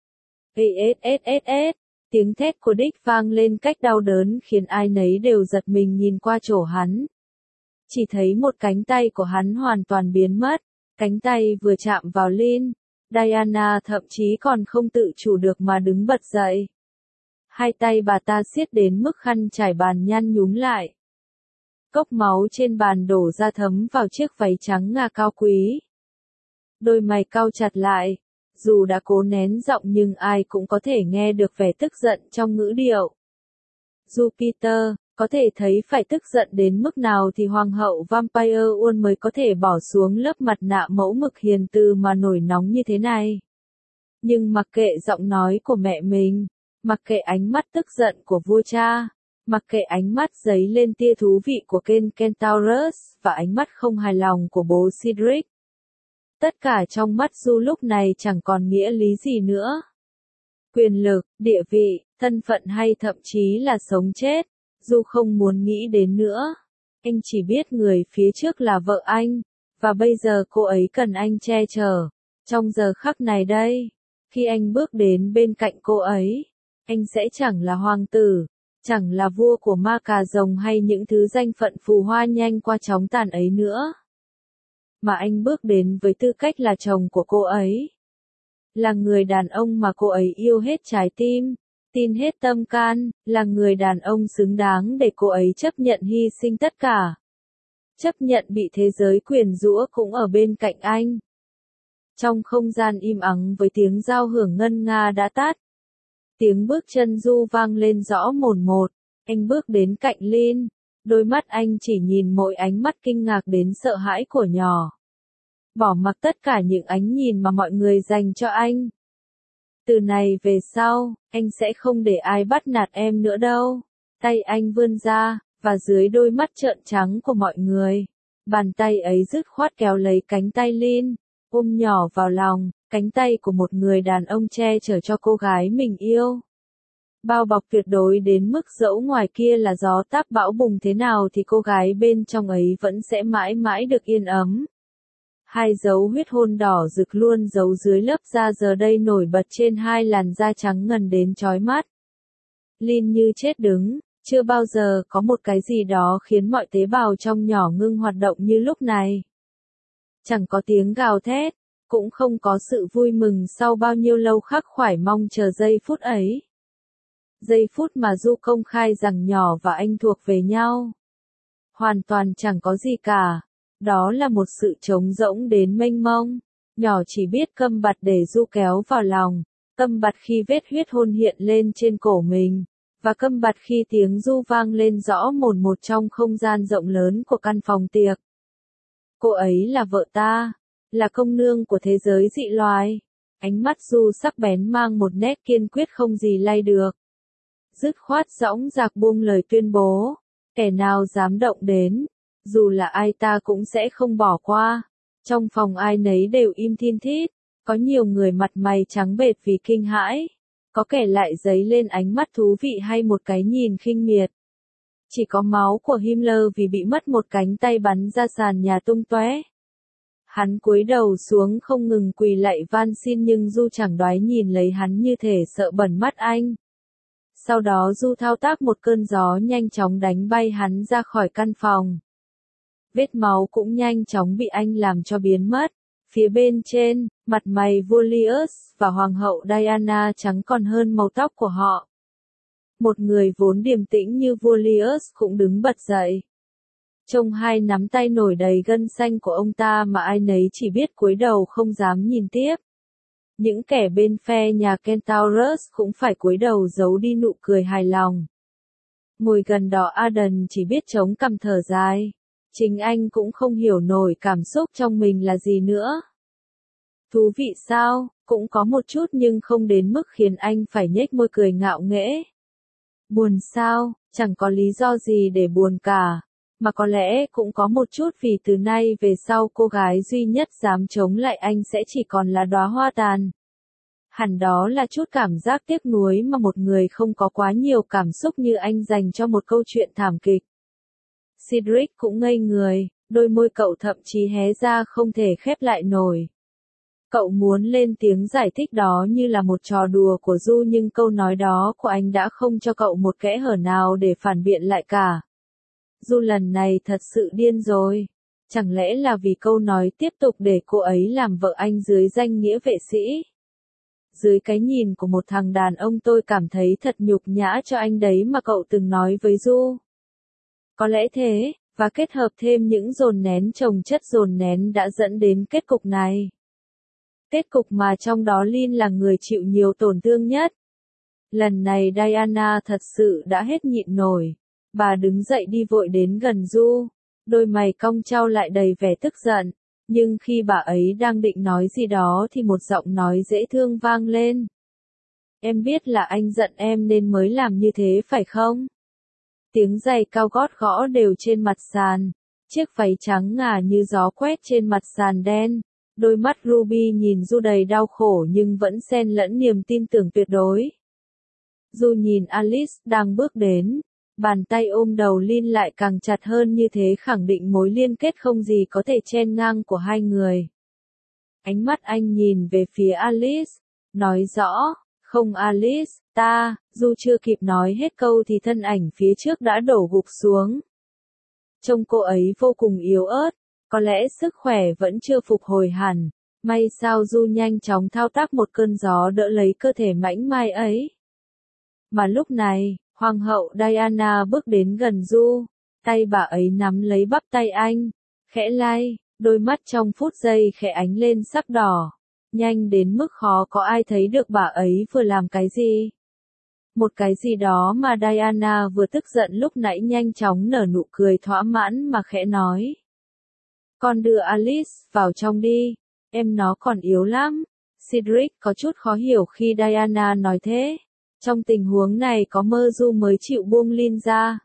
Ss, tiếng thét của Dick vang lên cách đau đớn khiến ai nấy đều giật mình nhìn qua chỗ hắn. Chỉ thấy một cánh tay của hắn hoàn toàn biến mất, cánh tay vừa chạm vào Lynn, Diana thậm chí còn không tự chủ được mà đứng bật dậy. Hai tay bà ta siết đến mức khăn trải bàn nhăn nhúm lại. Cốc máu trên bàn đổ ra thấm vào chiếc váy trắng ngà cao quý. Đôi mày cau chặt lại. Dù đã cố nén giọng nhưng ai cũng có thể nghe được vẻ tức giận trong ngữ điệu. Jupiter, có thể thấy phải tức giận đến mức nào thì Hoàng hậu Vampire Uôn mới có thể bỏ xuống lớp mặt nạ mẫu mực hiền từ mà nổi nóng như thế này. Nhưng mặc kệ giọng nói của mẹ mình, mặc kệ ánh mắt tức giận của vua cha, mặc kệ ánh mắt dấy lên tia thú vị của Ken Kentaurus và ánh mắt không hài lòng của bố Cedric. Tất cả trong mắt Du lúc này chẳng còn nghĩa lý gì nữa. Quyền lực, địa vị, thân phận hay thậm chí là sống chết, Du không muốn nghĩ đến nữa. Anh chỉ biết người phía trước là vợ anh, và bây giờ cô ấy cần anh che chở. Trong giờ khắc này đây, khi anh bước đến bên cạnh cô ấy, anh sẽ chẳng là hoàng tử, chẳng là vua của ma cà rồng hay những thứ danh phận phù hoa nhanh qua chóng tàn ấy nữa. Mà anh bước đến với tư cách là chồng của cô ấy. Là người đàn ông mà cô ấy yêu hết trái tim, tin hết tâm can, là người đàn ông xứng đáng để cô ấy chấp nhận hy sinh tất cả. Chấp nhận bị thế giới quyền rũa cũng ở bên cạnh anh. Trong không gian im ắng với tiếng giao hưởng ngân nga đã tắt. Tiếng bước chân Du vang lên rõ mồn một, anh bước đến cạnh Lynn. Đôi mắt anh chỉ nhìn mỗi ánh mắt kinh ngạc đến sợ hãi của nhỏ. Bỏ mặc tất cả những ánh nhìn mà mọi người dành cho anh. Từ này về sau, anh sẽ không để ai bắt nạt em nữa đâu. Tay anh vươn ra, và dưới đôi mắt trợn trắng của mọi người, bàn tay ấy dứt khoát kéo lấy cánh tay Lynn, ôm nhỏ vào lòng, cánh tay của một người đàn ông che chở cho cô gái mình yêu. Bao bọc tuyệt đối đến mức dẫu ngoài kia là gió táp bão bùng thế nào thì cô gái bên trong ấy vẫn sẽ mãi mãi được yên ấm. Hai dấu huyết hôn đỏ rực luôn giấu dưới lớp da giờ đây nổi bật trên hai làn da trắng ngần đến chói mắt. Lynn như chết đứng, chưa bao giờ có một cái gì đó khiến mọi tế bào trong nhỏ ngưng hoạt động như lúc này. Chẳng có tiếng gào thét, cũng không có sự vui mừng sau bao nhiêu lâu khắc khoải mong chờ giây phút ấy. Giây phút mà Du công khai rằng nhỏ và anh thuộc về nhau. Hoàn toàn chẳng có gì cả. Đó là một sự trống rỗng đến mênh mông. Nhỏ chỉ biết câm bặt để Du kéo vào lòng. Câm bặt khi vết huyết hôn hiện lên trên cổ mình, và câm bặt khi tiếng ru vang lên rõ mồn một trong không gian rộng lớn của căn phòng tiệc. Cô ấy là vợ ta, là công nương của thế giới dị loài. Ánh mắt Du sắc bén mang một nét kiên quyết không gì lay được. Dứt khoát dõng dạc buông lời tuyên bố, kẻ nào dám động đến, dù là ai ta cũng sẽ không bỏ qua. Trong phòng ai nấy đều im thin thít, có nhiều người mặt mày trắng bệch vì kinh hãi, có kẻ lại dấy lên ánh mắt thú vị hay một cái nhìn khinh miệt. Chỉ có máu của Himmler vì bị mất một cánh tay bắn ra sàn nhà tung tóe. Hắn cúi đầu xuống không ngừng quỳ lạy van xin nhưng Du chẳng đoái nhìn lấy hắn như thể sợ bẩn mắt anh. Sau đó Du thao tác một cơn gió nhanh chóng đánh bay hắn ra khỏi căn phòng. Vết máu cũng nhanh chóng bị anh làm cho biến mất. Phía bên trên, mặt mày vua Lius và hoàng hậu Diana trắng còn hơn màu tóc của họ. Một người vốn điềm tĩnh như vua Lius cũng đứng bật dậy. Trông hai nắm tay nổi đầy gân xanh của ông ta mà ai nấy chỉ biết cúi đầu không dám nhìn tiếp. Những kẻ bên phe nhà Kentaurus cũng phải cúi đầu giấu đi nụ cười hài lòng. Ngồi gần đó Aden chỉ biết chống cằm thở dài. Chính anh cũng không hiểu nổi cảm xúc trong mình là gì nữa. Thú vị sao, cũng có một chút nhưng không đến mức khiến anh phải nhếch môi cười ngạo nghễ. Buồn sao, chẳng có lý do gì để buồn cả. Mà có lẽ cũng có một chút vì từ nay về sau cô gái duy nhất dám chống lại anh sẽ chỉ còn là đóa hoa tàn. Hẳn đó là chút cảm giác tiếc nuối mà một người không có quá nhiều cảm xúc như anh dành cho một câu chuyện thảm kịch. Cedric cũng ngây người, đôi môi cậu thậm chí hé ra không thể khép lại nổi. Cậu muốn lên tiếng giải thích đó như là một trò đùa của Du nhưng câu nói đó của anh đã không cho cậu một kẽ hở nào để phản biện lại cả. Du lần này thật sự điên rồi. Chẳng lẽ là vì câu nói tiếp tục để cô ấy làm vợ anh dưới danh nghĩa vệ sĩ? Dưới cái nhìn của một thằng đàn ông tôi cảm thấy thật nhục nhã cho anh đấy mà cậu từng nói với Du. Có lẽ thế, và kết hợp thêm những dồn nén chồng chất dồn nén đã dẫn đến kết cục này. Kết cục mà trong đó Lynn là người chịu nhiều tổn thương nhất. Lần này Diana thật sự đã hết nhịn nổi. Bà đứng dậy đi vội đến gần Du, đôi mày cong trao lại đầy vẻ tức giận. Nhưng khi bà ấy đang định nói gì đó thì một giọng nói dễ thương vang lên. Em biết là anh giận em nên mới làm như thế phải không? Tiếng giày cao gót gõ đều trên mặt sàn. Chiếc váy trắng ngà như gió quét trên mặt sàn đen. Đôi mắt Ruby nhìn Du đầy đau khổ nhưng vẫn xen lẫn niềm tin tưởng tuyệt đối. Du nhìn Alice đang bước đến. Bàn tay ôm đầu Lynn lại càng chặt hơn như thế khẳng định mối liên kết không gì có thể chen ngang của hai người. Ánh mắt anh nhìn về phía Alice, nói rõ, không Alice, ta, Du chưa kịp nói hết câu thì thân ảnh phía trước đã đổ gục xuống. Trông cô ấy vô cùng yếu ớt, có lẽ sức khỏe vẫn chưa phục hồi hẳn, may sao Du nhanh chóng thao tác một cơn gió đỡ lấy cơ thể mảnh mai ấy. Mà lúc này, Hoàng hậu Diana bước đến gần Du, tay bà ấy nắm lấy bắp tay anh, khẽ lay, đôi mắt trong phút giây khẽ ánh lên sắc đỏ, nhanh đến mức khó có ai thấy được bà ấy vừa làm cái gì. Một cái gì đó mà Diana vừa tức giận lúc nãy nhanh chóng nở nụ cười thỏa mãn mà khẽ nói. Con đưa Alice vào trong đi, em nó còn yếu lắm. Cedric có chút khó hiểu khi Diana nói thế. Trong tình huống này có mơ Du mới chịu buông Lynn ra.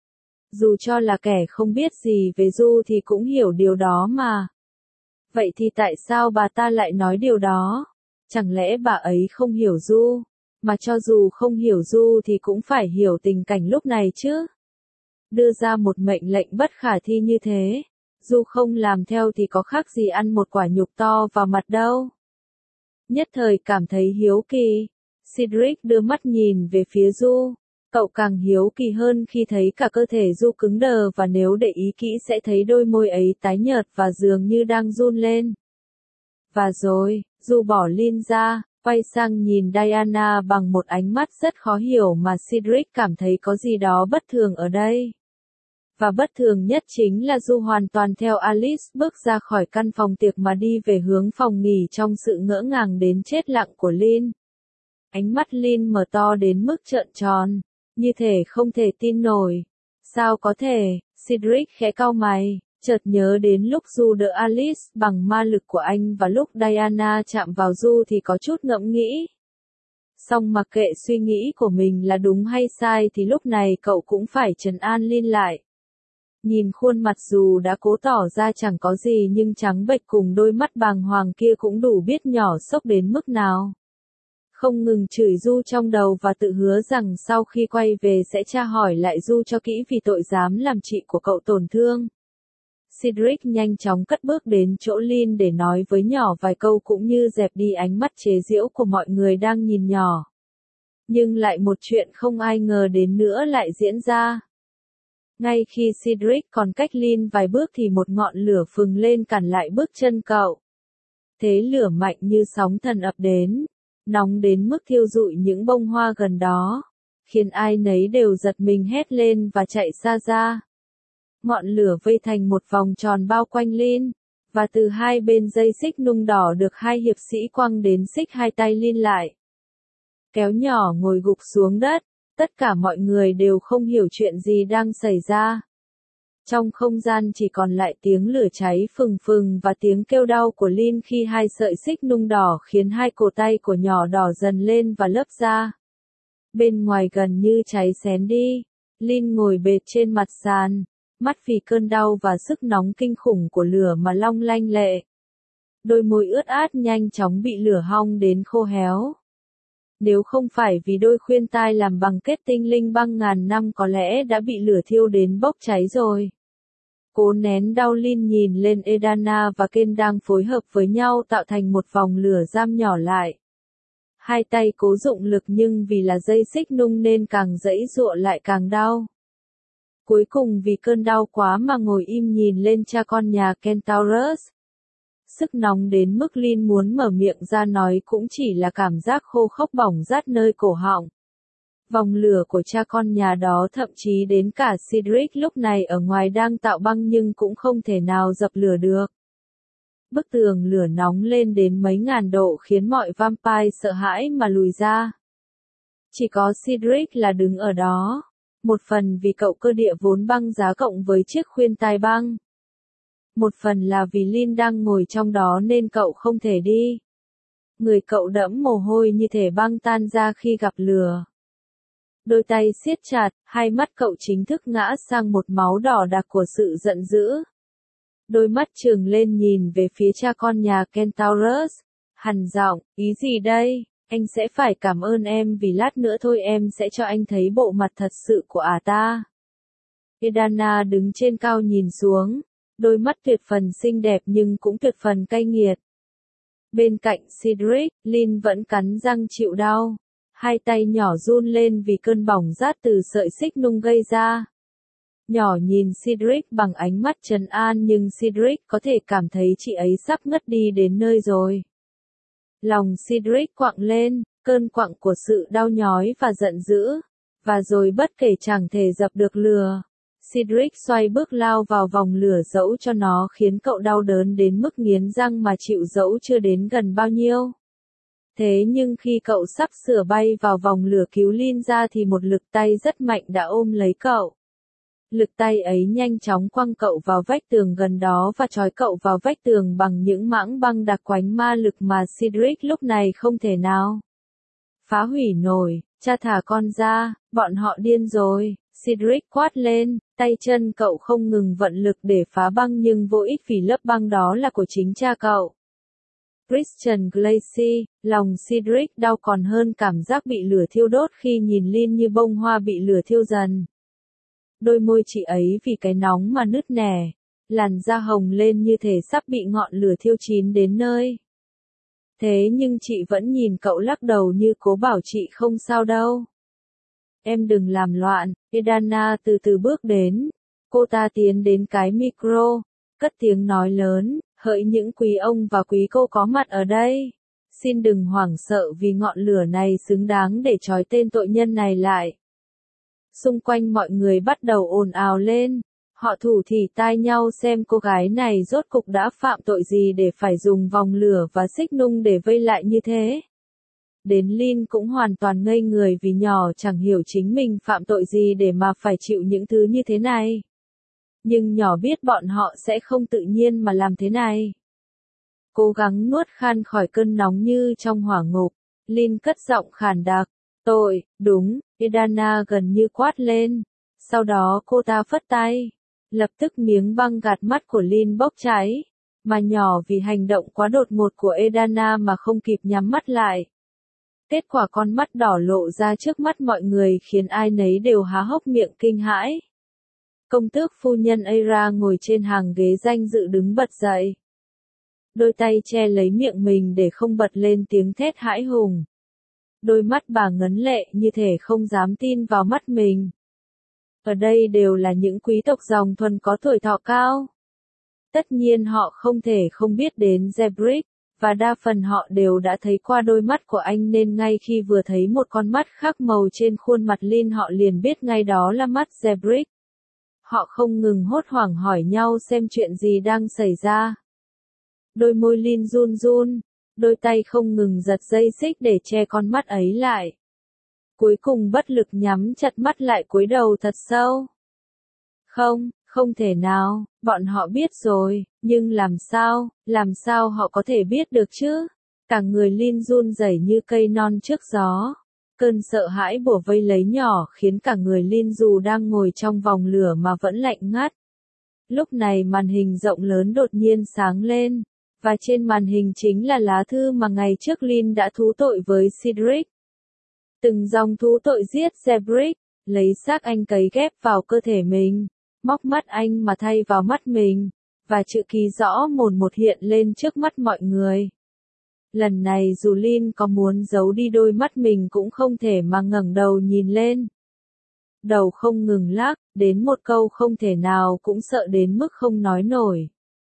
Dù cho là kẻ không biết gì về Du thì cũng hiểu điều đó mà. Vậy thì tại sao bà ta lại nói điều đó? Chẳng lẽ bà ấy không hiểu Du? Mà cho dù không hiểu Du thì cũng phải hiểu tình cảnh lúc này chứ. Đưa ra một mệnh lệnh bất khả thi như thế. Du không làm theo thì có khác gì ăn một quả nhục to vào mặt đâu. Nhất thời cảm thấy hiếu kỳ. Cedric đưa mắt nhìn về phía Du. Cậu càng hiếu kỳ hơn khi thấy cả cơ thể Du cứng đờ và nếu để ý kỹ sẽ thấy đôi môi ấy tái nhợt và dường như đang run lên. Và rồi, Du bỏ Lynn ra, quay sang nhìn Diana bằng một ánh mắt rất khó hiểu mà Cedric cảm thấy có gì đó bất thường ở đây. Và bất thường nhất chính là Du hoàn toàn theo Alice bước ra khỏi căn phòng tiệc mà đi về hướng phòng nghỉ trong sự ngỡ ngàng đến chết lặng của Lynn. Ánh mắt Lin mở to đến mức trợn tròn, như thể không thể tin nổi. Sao có thể? Cedric khẽ cau mày, chợt nhớ đến lúc Du đỡ Alice bằng ma lực của anh và lúc Diana chạm vào Du thì có chút ngẫm nghĩ. Song mặc kệ suy nghĩ của mình là đúng hay sai thì lúc này cậu cũng phải trấn an Lin lại. Nhìn khuôn mặt dù đã cố tỏ ra chẳng có gì nhưng trắng bệch cùng đôi mắt bàng hoàng kia cũng đủ biết nhỏ sốc đến mức nào. Không ngừng chửi Du trong đầu và tự hứa rằng sau khi quay về sẽ tra hỏi lại Du cho kỹ vì tội dám làm chị của cậu tổn thương. Cedric nhanh chóng cất bước đến chỗ Lin để nói với nhỏ vài câu cũng như dẹp đi ánh mắt chế giễu của mọi người đang nhìn nhỏ. Nhưng lại một chuyện không ai ngờ đến nữa lại diễn ra. Ngay khi Cedric còn cách Lin vài bước thì một ngọn lửa phừng lên cản lại bước chân cậu. Thế lửa mạnh như sóng thần ập đến, nóng đến mức thiêu rụi những bông hoa gần đó, khiến ai nấy đều giật mình hét lên và chạy xa ra. Ngọn lửa vây thành một vòng tròn bao quanh Lin, và từ hai bên dây xích nung đỏ được hai hiệp sĩ quăng đến xích hai tay Lin lại. Kéo nhỏ ngồi gục xuống đất, tất cả mọi người đều không hiểu chuyện gì đang xảy ra. Trong không gian chỉ còn lại tiếng lửa cháy phừng phừng và tiếng kêu đau của Lin khi hai sợi xích nung đỏ khiến hai cổ tay của nhỏ đỏ dần lên và lấp ra. Bên ngoài gần như cháy xém đi, Lin ngồi bệt trên mặt sàn, mắt vì cơn đau và sức nóng kinh khủng của lửa mà long lanh lệ. Đôi môi ướt át nhanh chóng bị lửa hong đến khô héo. Nếu không phải vì đôi khuyên tai làm bằng kết tinh linh băng ngàn năm có lẽ đã bị lửa thiêu đến bốc cháy rồi. Cố nén đau Lin nhìn lên Edana và Ken đang phối hợp với nhau tạo thành một vòng lửa giam nhỏ lại. Hai tay cố dụng lực nhưng vì là dây xích nung nên càng giãy giụa lại càng đau. Cuối cùng vì cơn đau quá mà ngồi im nhìn lên cha con nhà Kentaurus. Sức nóng đến mức Lin muốn mở miệng ra nói cũng chỉ là cảm giác khô khốc bỏng rát nơi cổ họng. Vòng lửa của cha con nhà đó thậm chí đến cả Cedric lúc này ở ngoài đang tạo băng nhưng cũng không thể nào dập lửa được. Bức tường lửa nóng lên đến mấy ngàn độ khiến mọi vampire sợ hãi mà lùi ra. Chỉ có Cedric là đứng ở đó. Một phần vì cậu cơ địa vốn băng giá cộng với chiếc khuyên tai băng. Một phần là vì Lin đang ngồi trong đó nên cậu không thể đi. Người cậu đẫm mồ hôi như thể băng tan ra khi gặp lửa. Đôi tay siết chặt, hai mắt cậu chính thức ngã sang một máu đỏ đặc của sự giận dữ. Đôi mắt trừng lên nhìn về phía cha con nhà Kentaurus, hằn giọng, ý gì đây? Anh sẽ phải cảm ơn em vì lát nữa thôi em sẽ cho anh thấy bộ mặt thật sự của ta. Edana đứng trên cao nhìn xuống, đôi mắt tuyệt phần xinh đẹp nhưng cũng tuyệt phần cay nghiệt. Bên cạnh Cedric, Lin vẫn cắn răng chịu đau. Hai tay nhỏ run lên vì cơn bỏng rát từ sợi xích nung gây ra. Nhỏ nhìn Cedric bằng ánh mắt trấn an nhưng Cedric có thể cảm thấy chị ấy sắp ngất đi đến nơi rồi. Lòng Cedric quặn lên, cơn quặn của sự đau nhói và giận dữ. Và rồi bất kể chẳng thể dập được lửa. Cedric xoay bước lao vào vòng lửa dẫu cho nó khiến cậu đau đớn đến mức nghiến răng mà chịu dẫu chưa đến gần bao nhiêu. Thế nhưng khi cậu sắp sửa bay vào vòng lửa cứu Lin ra thì một lực tay rất mạnh đã ôm lấy cậu. Lực tay ấy nhanh chóng quăng cậu vào vách tường gần đó và trói cậu vào vách tường bằng những mảng băng đặc quánh ma lực mà Cedric lúc này không thể nào phá hủy nổi. Cha thả con ra, bọn họ điên rồi, Cedric quát lên, tay chân cậu không ngừng vận lực để phá băng nhưng vô ích vì lớp băng đó là của chính cha cậu. Christian Glacy, lòng Cedric đau còn hơn cảm giác bị lửa thiêu đốt khi nhìn Lin như bông hoa bị lửa thiêu dần. Đôi môi chị ấy vì cái nóng mà nứt nẻ, làn da hồng lên như thể sắp bị ngọn lửa thiêu chín đến nơi. Thế nhưng chị vẫn nhìn cậu lắc đầu như cố bảo chị không sao đâu. Em đừng làm loạn, Edana từ từ bước đến. Cô ta tiến đến cái micro, cất tiếng nói lớn, hỡi những quý ông và quý cô có mặt ở đây. Xin đừng hoảng sợ vì ngọn lửa này xứng đáng để trói tên tội nhân này lại. Xung quanh mọi người bắt đầu ồn ào lên. Họ thủ thỉ tai nhau xem cô gái này rốt cục đã phạm tội gì để phải dùng vòng lửa và xích nung để vây lại như thế. Đến Lin cũng hoàn toàn ngây người vì nhỏ chẳng hiểu chính mình phạm tội gì để mà phải chịu những thứ như thế này. Nhưng nhỏ biết bọn họ sẽ không tự nhiên mà làm thế này. Cố gắng nuốt khan khỏi cơn nóng như trong hỏa ngục, Lin cất giọng khàn đặc. Tội, đúng, Edana gần như quát lên. Sau đó cô ta phất tay. Lập tức miếng băng gạt mắt của Lin bốc cháy. Mà nhỏ vì hành động quá đột ngột của Edana mà không kịp nhắm mắt lại. Kết quả con mắt đỏ lộ ra trước mắt mọi người khiến ai nấy đều há hốc miệng kinh hãi. Công tước phu nhân Aira ngồi trên hàng ghế danh dự đứng bật dậy. Đôi tay che lấy miệng mình để không bật lên tiếng thét hãi hùng. Đôi mắt bà ngấn lệ như thể không dám tin vào mắt mình. Ở đây đều là những quý tộc dòng thuần có tuổi thọ cao. Tất nhiên họ không thể không biết đến Zebrick, và đa phần họ đều đã thấy qua đôi mắt của anh nên ngay khi vừa thấy một con mắt khác màu trên khuôn mặt Lin họ liền biết ngay đó là mắt Zebrick. Họ không ngừng hốt hoảng hỏi nhau xem chuyện gì đang xảy ra. Đôi môi Lin run run, đôi tay không ngừng giật dây xích để che con mắt ấy lại. Cuối cùng bất lực nhắm chặt mắt lại cúi đầu thật sâu. Không thể nào, bọn họ biết rồi, nhưng làm sao họ có thể biết được chứ? Cả người Lin run rẩy như cây non trước gió. Cơn sợ hãi bủa vây lấy nhỏ khiến cả người Lin dù đang ngồi trong vòng lửa mà vẫn lạnh ngắt. Lúc này màn hình rộng lớn đột nhiên sáng lên, và trên màn hình chính là lá thư mà ngày trước Lin đã thú tội với Cedric. Từng dòng thú tội giết Cedric, lấy xác anh cấy ghép vào cơ thể mình, móc mắt anh mà thay vào mắt mình, và chữ ký rõ mồn một hiện lên trước mắt mọi người. Lần này dù Lin có muốn giấu đi đôi mắt mình cũng không thể mà ngẩng đầu nhìn lên. Đầu không ngừng lắc, đến một câu không thể nào cũng sợ đến mức không nói nổi.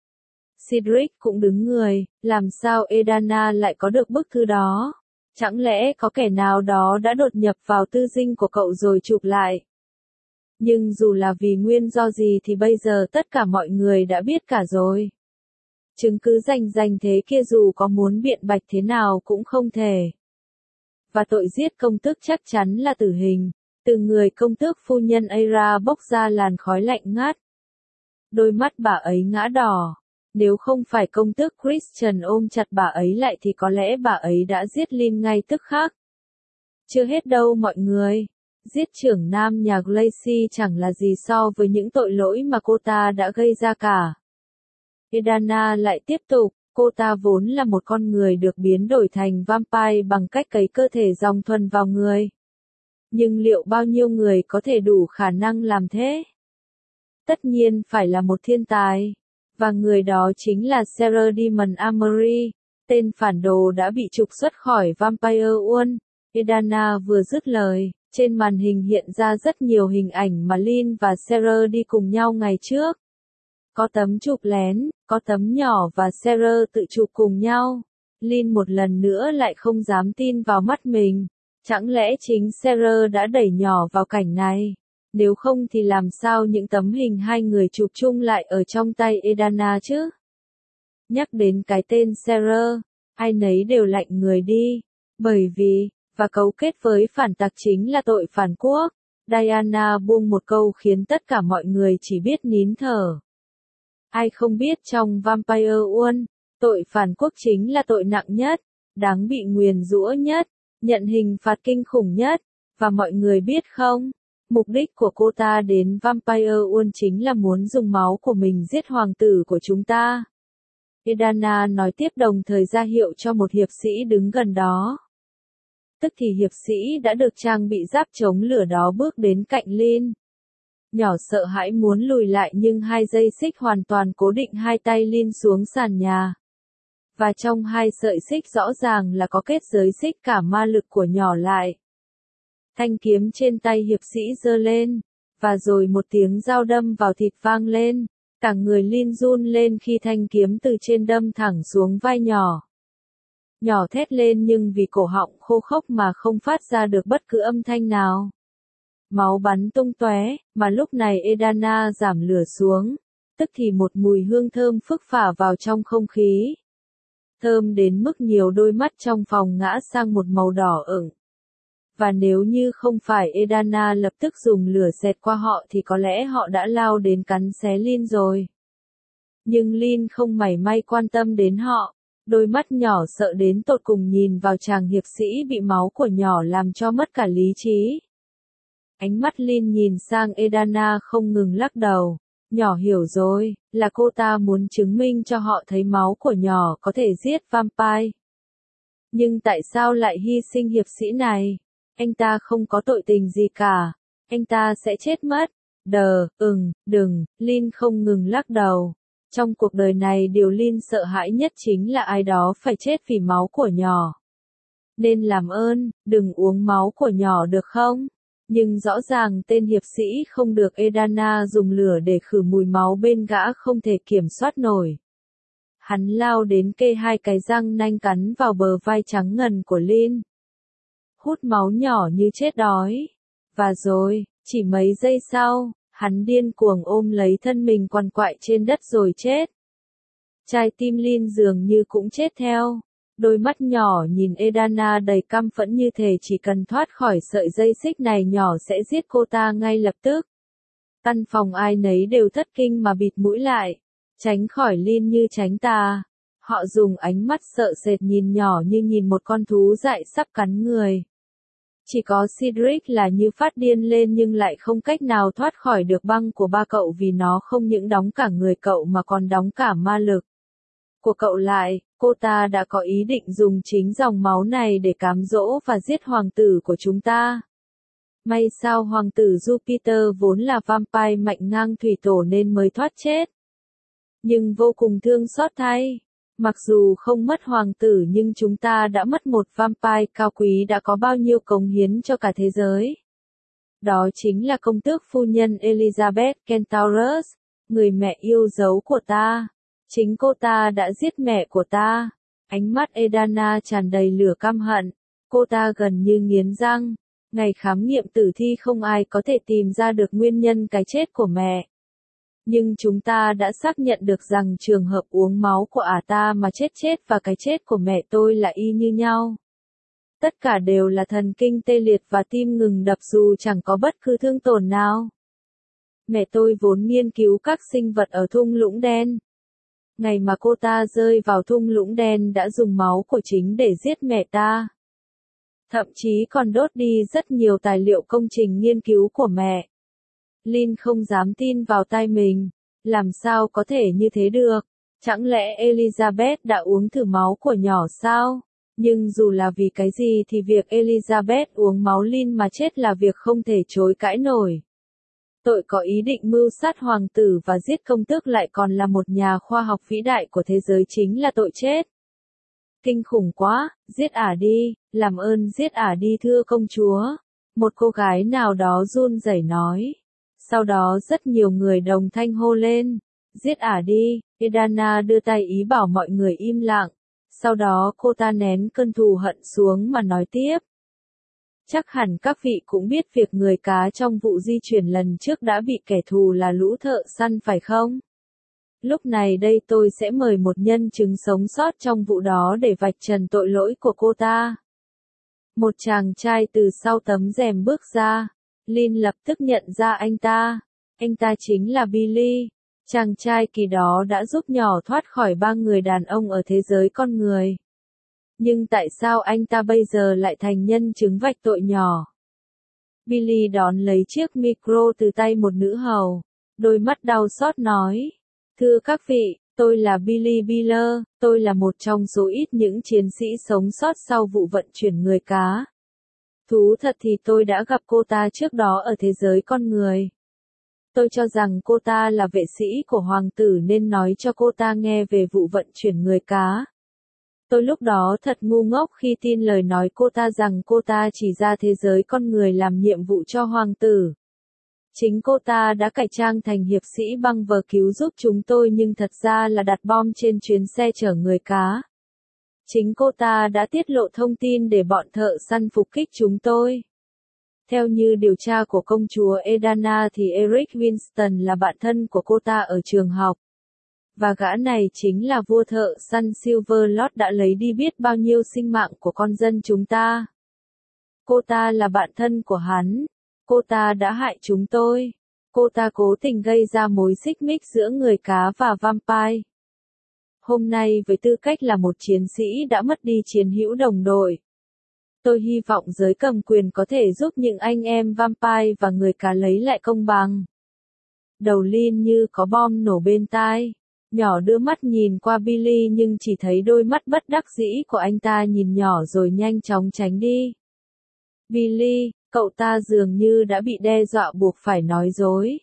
Cedric cũng đứng người, làm sao Edana lại có được bức thư đó? Chẳng lẽ có kẻ nào đó đã đột nhập vào tư dinh của cậu rồi chụp lại? Nhưng dù là vì nguyên do gì thì bây giờ tất cả mọi người đã biết cả rồi. Chứng cứ rành thế kia dù có muốn biện bạch thế nào cũng không thể. Và tội giết công tước chắc chắn là tử hình. Từ người công tước phu nhân Aira bốc ra làn khói lạnh ngắt. Đôi mắt bà ấy ngã đỏ. Nếu không phải công tước Christian ôm chặt bà ấy lại thì có lẽ bà ấy đã giết Lin ngay tức khắc. Chưa hết đâu mọi người. Giết trưởng nam nhà Glacy chẳng là gì so với những tội lỗi mà cô ta đã gây ra cả. Edana lại tiếp tục, cô ta vốn là một con người được biến đổi thành vampire bằng cách cấy cơ thể dòng thuần vào người. Nhưng liệu bao nhiêu người có thể đủ khả năng làm thế? Tất nhiên phải là một thiên tài. Và người đó chính là Sarah Demon Amory, tên phản đồ đã bị trục xuất khỏi Vampire World. Edana vừa dứt lời, trên màn hình hiện ra rất nhiều hình ảnh mà Lin và Sarah đi cùng nhau ngày trước. Có tấm chụp lén, có tấm nhỏ và Sarah tự chụp cùng nhau. Lin một lần nữa lại không dám tin vào mắt mình. Chẳng lẽ chính Sarah đã đẩy nhỏ vào cảnh này? Nếu không thì làm sao những tấm hình hai người chụp chung lại ở trong tay Edana chứ? Nhắc đến cái tên Sarah, ai nấy đều lạnh người đi. Bởi vì, và cấu kết với phản tặc chính là tội phản quốc. Diana buông một câu khiến tất cả mọi người chỉ biết nín thở. Ai không biết trong Vampire World, tội phản quốc chính là tội nặng nhất, đáng bị nguyền rủa nhất, nhận hình phạt kinh khủng nhất. Và mọi người biết không? Mục đích của cô ta đến Vampire World chính là muốn dùng máu của mình giết hoàng tử của chúng ta. Edana nói tiếp đồng thời ra hiệu cho một hiệp sĩ đứng gần đó. Tức thì hiệp sĩ đã được trang bị giáp chống lửa đó bước đến cạnh Lin. Nhỏ sợ hãi muốn lùi lại nhưng hai dây xích hoàn toàn cố định hai tay Lin xuống sàn nhà. Và trong hai sợi xích rõ ràng là có kết giới xích cả ma lực của nhỏ lại. Thanh kiếm trên tay hiệp sĩ giơ lên, và rồi một tiếng dao đâm vào thịt vang lên, cả người Lin run lên khi thanh kiếm từ trên đâm thẳng xuống vai nhỏ. Nhỏ thét lên nhưng vì cổ họng khô khốc mà không phát ra được bất cứ âm thanh nào. Máu bắn tung tóe, mà lúc này Edana giảm lửa xuống, tức thì một mùi hương thơm phức phả vào trong không khí. thơm đến mức nhiều đôi mắt trong phòng ngã sang một màu đỏ ửng. Và nếu như không phải Edana lập tức dùng lửa xẹt qua họ thì có lẽ họ đã lao đến cắn xé Lin rồi. Nhưng Lin không mảy may quan tâm đến họ, đôi mắt nhỏ sợ đến tột cùng nhìn vào chàng hiệp sĩ bị máu của nhỏ làm cho mất cả lý trí. Ánh mắt Lin nhìn sang Edana không ngừng lắc đầu. Nhỏ hiểu rồi, là cô ta muốn chứng minh cho họ thấy máu của nhỏ có thể giết vampire. Nhưng tại sao lại hy sinh hiệp sĩ này? Anh ta không có tội tình gì cả. Anh ta sẽ chết mất. Đừng, Lin không ngừng lắc đầu. Trong cuộc đời này điều Lin sợ hãi nhất chính là ai đó phải chết vì máu của nhỏ. Nên làm ơn, đừng uống máu của nhỏ được không? Nhưng rõ ràng tên hiệp sĩ không được Edana dùng lửa để khử mùi máu bên gã không thể kiểm soát nổi. Hắn lao đến kê hai cái răng nanh cắn vào bờ vai trắng ngần của Lin. Hút máu nhỏ như chết đói. Và rồi, chỉ mấy giây sau, hắn điên cuồng ôm lấy thân mình quằn quại trên đất rồi chết. Trái tim Lin dường như cũng chết theo. Đôi mắt nhỏ nhìn Edana đầy căm phẫn như thể chỉ cần thoát khỏi sợi dây xích này nhỏ sẽ giết cô ta ngay lập tức. Căn phòng ai nấy đều thất kinh mà bịt mũi lại. Tránh khỏi Lin như tránh tà. Họ dùng ánh mắt sợ sệt nhìn nhỏ như nhìn một con thú dại sắp cắn người. Chỉ có Cedric là như phát điên lên nhưng lại không cách nào thoát khỏi được băng của ba cậu vì nó không những đóng cả người cậu mà còn đóng cả ma lực của cậu lại. Cô ta đã có ý định dùng chính dòng máu này để cám dỗ và giết hoàng tử của chúng ta. May sao hoàng tử Jupiter vốn là vampire mạnh ngang thủy tổ nên mới thoát chết. Nhưng vô cùng thương xót thay. Mặc dù không mất hoàng tử nhưng chúng ta đã mất một vampire cao quý đã có bao nhiêu cống hiến cho cả thế giới. Đó chính là công tước phu nhân Elizabeth Kentaurus, người mẹ yêu dấu của ta. Chính cô ta đã giết mẹ của ta. Ánh mắt Edana tràn đầy lửa căm hận. Cô ta gần như nghiến răng. Ngày khám nghiệm tử thi không ai có thể tìm ra được nguyên nhân cái chết của mẹ. Nhưng chúng ta đã xác nhận được rằng trường hợp uống máu của ta mà chết và cái chết của mẹ tôi là y như nhau. Tất cả đều là thần kinh tê liệt và tim ngừng đập dù chẳng có bất cứ thương tổn nào. Mẹ tôi vốn nghiên cứu các sinh vật ở thung lũng đen. Ngày mà cô ta rơi vào thung lũng đen đã dùng máu của chính để giết mẹ ta. Thậm chí còn đốt đi rất nhiều tài liệu công trình nghiên cứu của mẹ. Lin không dám tin vào tai mình. Làm sao có thể như thế được? Chẳng lẽ Elizabeth đã uống thử máu của nhỏ sao? Nhưng dù là vì cái gì thì việc Elizabeth uống máu Lin mà chết là việc không thể chối cãi nổi. Tội có ý định mưu sát hoàng tử và giết công tước lại còn là một nhà khoa học vĩ đại của thế giới chính là tội chết. Kinh khủng quá, giết đi, làm ơn giết đi thưa công chúa. Một cô gái nào đó run rẩy nói. Sau đó rất nhiều người đồng thanh hô lên. Giết đi, Edana đưa tay ý bảo mọi người im lặng. Sau đó cô ta nén cơn thù hận xuống mà nói tiếp. Chắc hẳn các vị cũng biết việc người cá trong vụ di chuyển lần trước đã bị kẻ thù là lũ thợ săn phải không? Lúc này đây tôi sẽ mời một nhân chứng sống sót trong vụ đó để vạch trần tội lỗi của cô ta. Một chàng trai từ sau tấm rèm bước ra. Lin lập tức nhận ra anh ta. Anh ta chính là Billy. Chàng trai kỳ đó đã giúp nhỏ thoát khỏi ba người đàn ông ở thế giới con người. Nhưng tại sao anh ta bây giờ lại thành nhân chứng vạch tội nhỏ? Billy đón lấy chiếc micro từ tay một nữ hầu. Đôi mắt đau xót nói. Thưa các vị, tôi là Billy Biller, tôi là một trong số ít những chiến sĩ sống sót sau vụ vận chuyển người cá. Thú thật thì tôi đã gặp cô ta trước đó ở thế giới con người. Tôi cho rằng cô ta là vệ sĩ của hoàng tử nên nói cho cô ta nghe về vụ vận chuyển người cá. Tôi lúc đó thật ngu ngốc khi tin lời nói cô ta rằng cô ta chỉ ra thế giới con người làm nhiệm vụ cho hoàng tử. Chính cô ta đã cải trang thành hiệp sĩ băng vờ cứu giúp chúng tôi nhưng thật ra là đặt bom trên chuyến xe chở người cá. Chính cô ta đã tiết lộ thông tin để bọn thợ săn phục kích chúng tôi. Theo như điều tra của công chúa Edana thì Eric Winston là bạn thân của cô ta ở trường học. Và gã này chính là vua thợ săn Silverlord đã lấy đi biết bao nhiêu sinh mạng của con dân chúng ta. Cô ta là bạn thân của hắn. Cô ta đã hại chúng tôi. Cô ta cố tình gây ra mối xích mích giữa người cá và vampire. Hôm nay với tư cách là một chiến sĩ đã mất đi chiến hữu đồng đội, tôi hy vọng giới cầm quyền có thể giúp những anh em vampire và người cá lấy lại công bằng. Đầu Lynn như có bom nổ bên tai. Nhỏ đưa mắt nhìn qua Billy nhưng chỉ thấy đôi mắt bất đắc dĩ của anh ta nhìn nhỏ rồi nhanh chóng tránh đi. Billy, cậu ta dường như đã bị đe dọa buộc phải nói dối.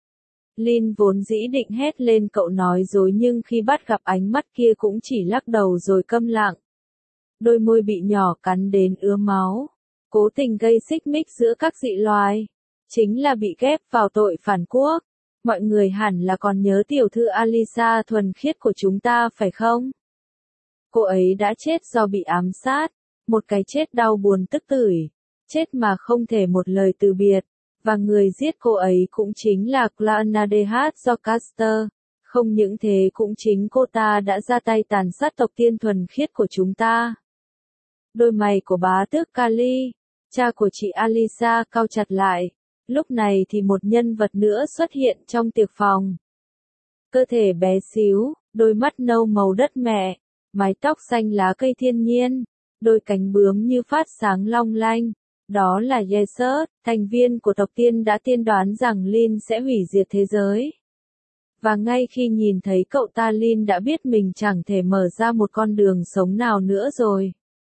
Lynn vốn dĩ định hét lên cậu nói dối nhưng khi bắt gặp ánh mắt kia cũng chỉ lắc đầu rồi câm lặng. Đôi môi bị nhỏ cắn đến ứa máu. Cố tình gây xích mích giữa các dị loài. Chính là bị ghép vào tội phản quốc. Mọi người hẳn là còn nhớ tiểu thư Alisa thuần khiết của chúng ta phải không? Cô ấy đã chết do bị ám sát. Một cái chết đau buồn tức tưởi. Chết mà không thể một lời từ biệt. Và người giết cô ấy cũng chính là Clannadeh Jocasta. Không những thế cũng chính cô ta đã ra tay tàn sát tộc tiên thuần khiết của chúng ta. Đôi mày của bá tước Kali, cha của chị Alisa cau chặt lại. Lúc này thì một nhân vật nữa xuất hiện trong tiệc phòng. Cơ thể bé xíu, đôi mắt nâu màu đất mẹ, mái tóc xanh lá cây thiên nhiên, đôi cánh bướm như phát sáng long lanh. Đó là Jesus, thành viên của tộc tiên đã tiên đoán rằng Lynn sẽ hủy diệt thế giới. Và ngay khi nhìn thấy cậu ta Lynn đã biết mình chẳng thể mở ra một con đường sống nào nữa rồi.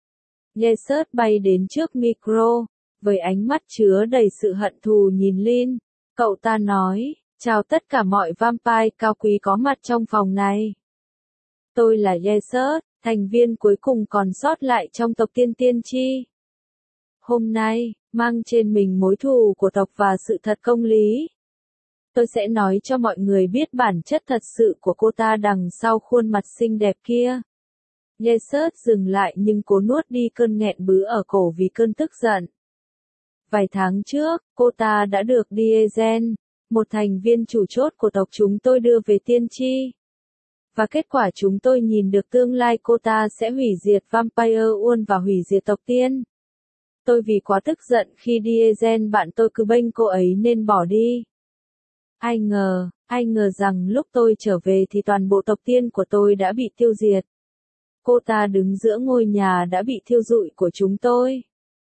Jesus bay đến trước micro, với ánh mắt chứa đầy sự hận thù nhìn Lynn. Cậu ta nói, chào tất cả mọi vampire cao quý có mặt trong phòng này. Tôi là Jesus, thành viên cuối cùng còn sót lại trong tộc tiên tiên tri. Hôm nay, mang trên mình mối thù của tộc và sự thật công lý. Tôi sẽ nói cho mọi người biết bản chất thật sự của cô ta đằng sau khuôn mặt xinh đẹp kia. Jesus dừng lại nhưng cố nuốt đi cơn nghẹn bứ ở cổ vì cơn tức giận. Vài tháng trước, cô ta đã được Diezen, một thành viên chủ chốt của tộc chúng tôi đưa về tiên tri. Và kết quả chúng tôi nhìn được tương lai cô ta sẽ hủy diệt Vampire Uôn và hủy diệt tộc tiên. Tôi vì quá tức giận khi Diezen bạn tôi cứ bênh cô ấy nên bỏ đi. Ai ngờ rằng lúc tôi trở về thì toàn bộ tộc tiên của tôi đã bị tiêu diệt. Cô ta đứng giữa ngôi nhà đã bị thiêu rụi của chúng tôi.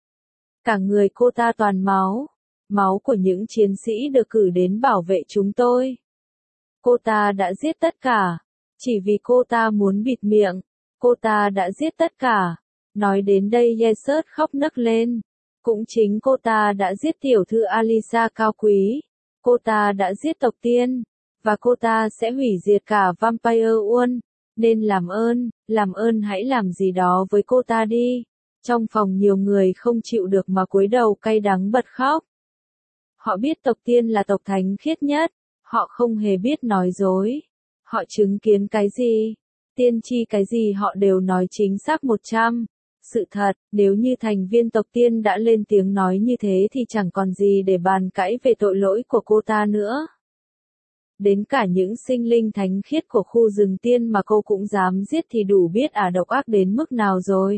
Cả người cô ta toàn máu, máu của những chiến sĩ được cử đến bảo vệ chúng tôi. Cô ta đã giết tất cả, chỉ vì cô ta muốn bịt miệng. Cô ta đã giết tất cả. Nói đến đây Jesus khóc nấc lên. Cũng chính cô ta đã giết tiểu thư Alisa cao quý. Cô ta đã giết tộc tiên. Và cô ta sẽ hủy diệt cả Vampire Uôn. Nên làm ơn hãy làm gì đó với cô ta đi. Trong phòng nhiều người không chịu được mà cúi đầu cay đắng bật khóc. Họ biết tộc tiên là tộc thánh khiết nhất. Họ không hề biết nói dối. Họ chứng kiến cái gì, tiên tri cái gì họ đều nói chính xác 100. Sự thật, nếu như thành viên tộc tiên đã lên tiếng nói như thế thì chẳng còn gì để bàn cãi về tội lỗi của cô ta nữa. Đến cả những sinh linh thánh khiết của khu rừng tiên mà cô cũng dám giết thì đủ biết độc ác đến mức nào rồi.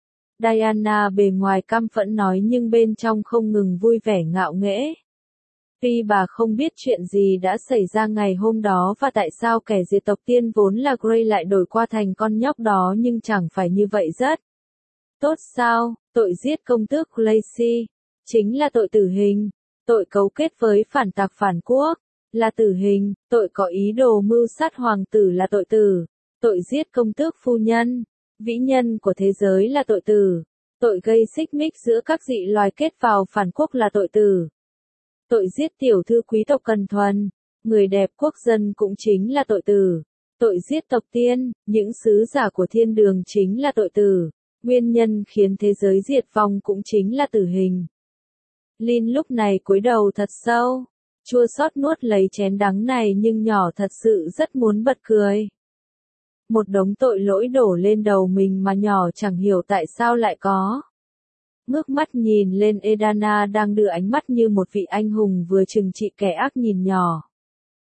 Diana bề ngoài căm phẫn nói nhưng bên trong không ngừng vui vẻ ngạo nghễ. Tuy bà không biết chuyện gì đã xảy ra ngày hôm đó và tại sao kẻ diệt tộc tiên vốn là Grey lại đổi qua thành con nhóc đó nhưng chẳng phải như vậy rất tốt sao, tội giết công tước Lacey, chính là tội tử hình, tội cấu kết với phản tặc phản quốc, là tử hình, tội có ý đồ mưu sát hoàng tử là tội tử, tội giết công tước phu nhân, vĩ nhân của thế giới là tội tử, tội gây xích mích giữa các dị loài kết vào phản quốc là tội tử. Tội giết tiểu thư quý tộc Cần Thuần, người đẹp quốc dân cũng chính là tội tử. Tội giết tộc tiên, những sứ giả của thiên đường chính là tội tử. Nguyên nhân khiến thế giới diệt vong cũng chính là tử hình. Lynn lúc này cúi đầu thật sâu, chua xót nuốt lấy chén đắng này nhưng nhỏ thật sự rất muốn bật cười. Một đống tội lỗi đổ lên đầu mình mà nhỏ chẳng hiểu tại sao lại có. Ngước mắt nhìn lên Edana đang đưa ánh mắt như một vị anh hùng vừa trừng trị kẻ ác nhìn nhỏ.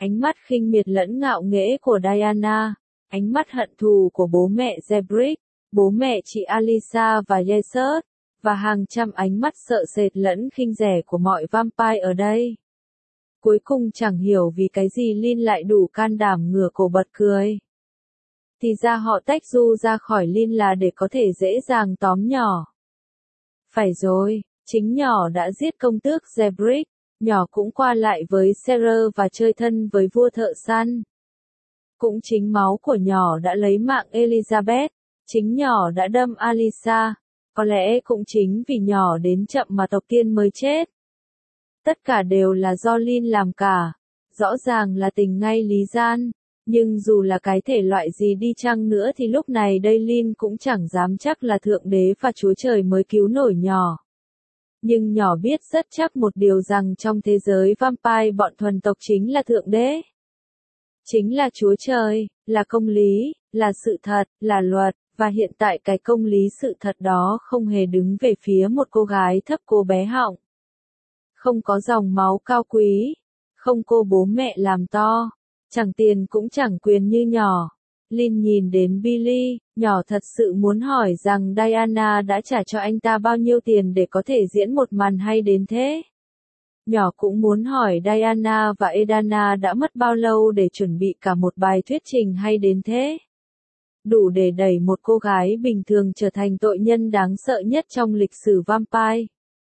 ánh mắt khinh miệt lẫn ngạo nghễ của Diana, ánh mắt hận thù của bố mẹ Cedric, bố mẹ chị Alyssa và Jesus, và hàng trăm ánh mắt sợ sệt lẫn khinh rẻ của mọi vampire ở đây. Cuối cùng chẳng hiểu vì cái gì Lynn lại đủ can đảm ngửa cổ bật cười. Thì ra họ tách Du ra khỏi Lynn là để có thể dễ dàng tóm nhỏ. Phải rồi, chính nhỏ đã giết công tước Cedric, nhỏ cũng qua lại với Sarah và chơi thân với vua thợ săn. Cũng chính máu của nhỏ đã lấy mạng Elizabeth, chính nhỏ đã đâm Alyssa, có lẽ cũng chính vì nhỏ đến chậm mà tộc tiên mới chết. Tất cả đều là do Lynn làm cả, rõ ràng là tình ngay lý gian, nhưng dù là cái thể loại gì đi chăng nữa thì lúc này đây Lynn cũng chẳng dám chắc là Thượng Đế và Chúa Trời mới cứu nổi nhỏ. Nhưng nhỏ biết rất chắc một điều rằng trong thế giới vampire bọn thuần tộc chính là Thượng Đế. Chính là Chúa Trời, là công lý, là sự thật, là luật, và hiện tại cái công lý sự thật đó không hề đứng về phía một cô gái thấp cô bé họng. Không có dòng máu cao quý, không cô bố mẹ làm to, chẳng tiền cũng chẳng quyền như nhỏ. Lynn nhìn đến Billy, nhỏ thật sự muốn hỏi rằng Diana đã trả cho anh ta bao nhiêu tiền để có thể diễn một màn hay đến thế. Nhỏ cũng muốn hỏi Diana và Edana đã mất bao lâu để chuẩn bị cả một bài thuyết trình hay đến thế. Đủ để đẩy một cô gái bình thường trở thành tội nhân đáng sợ nhất trong lịch sử vampire.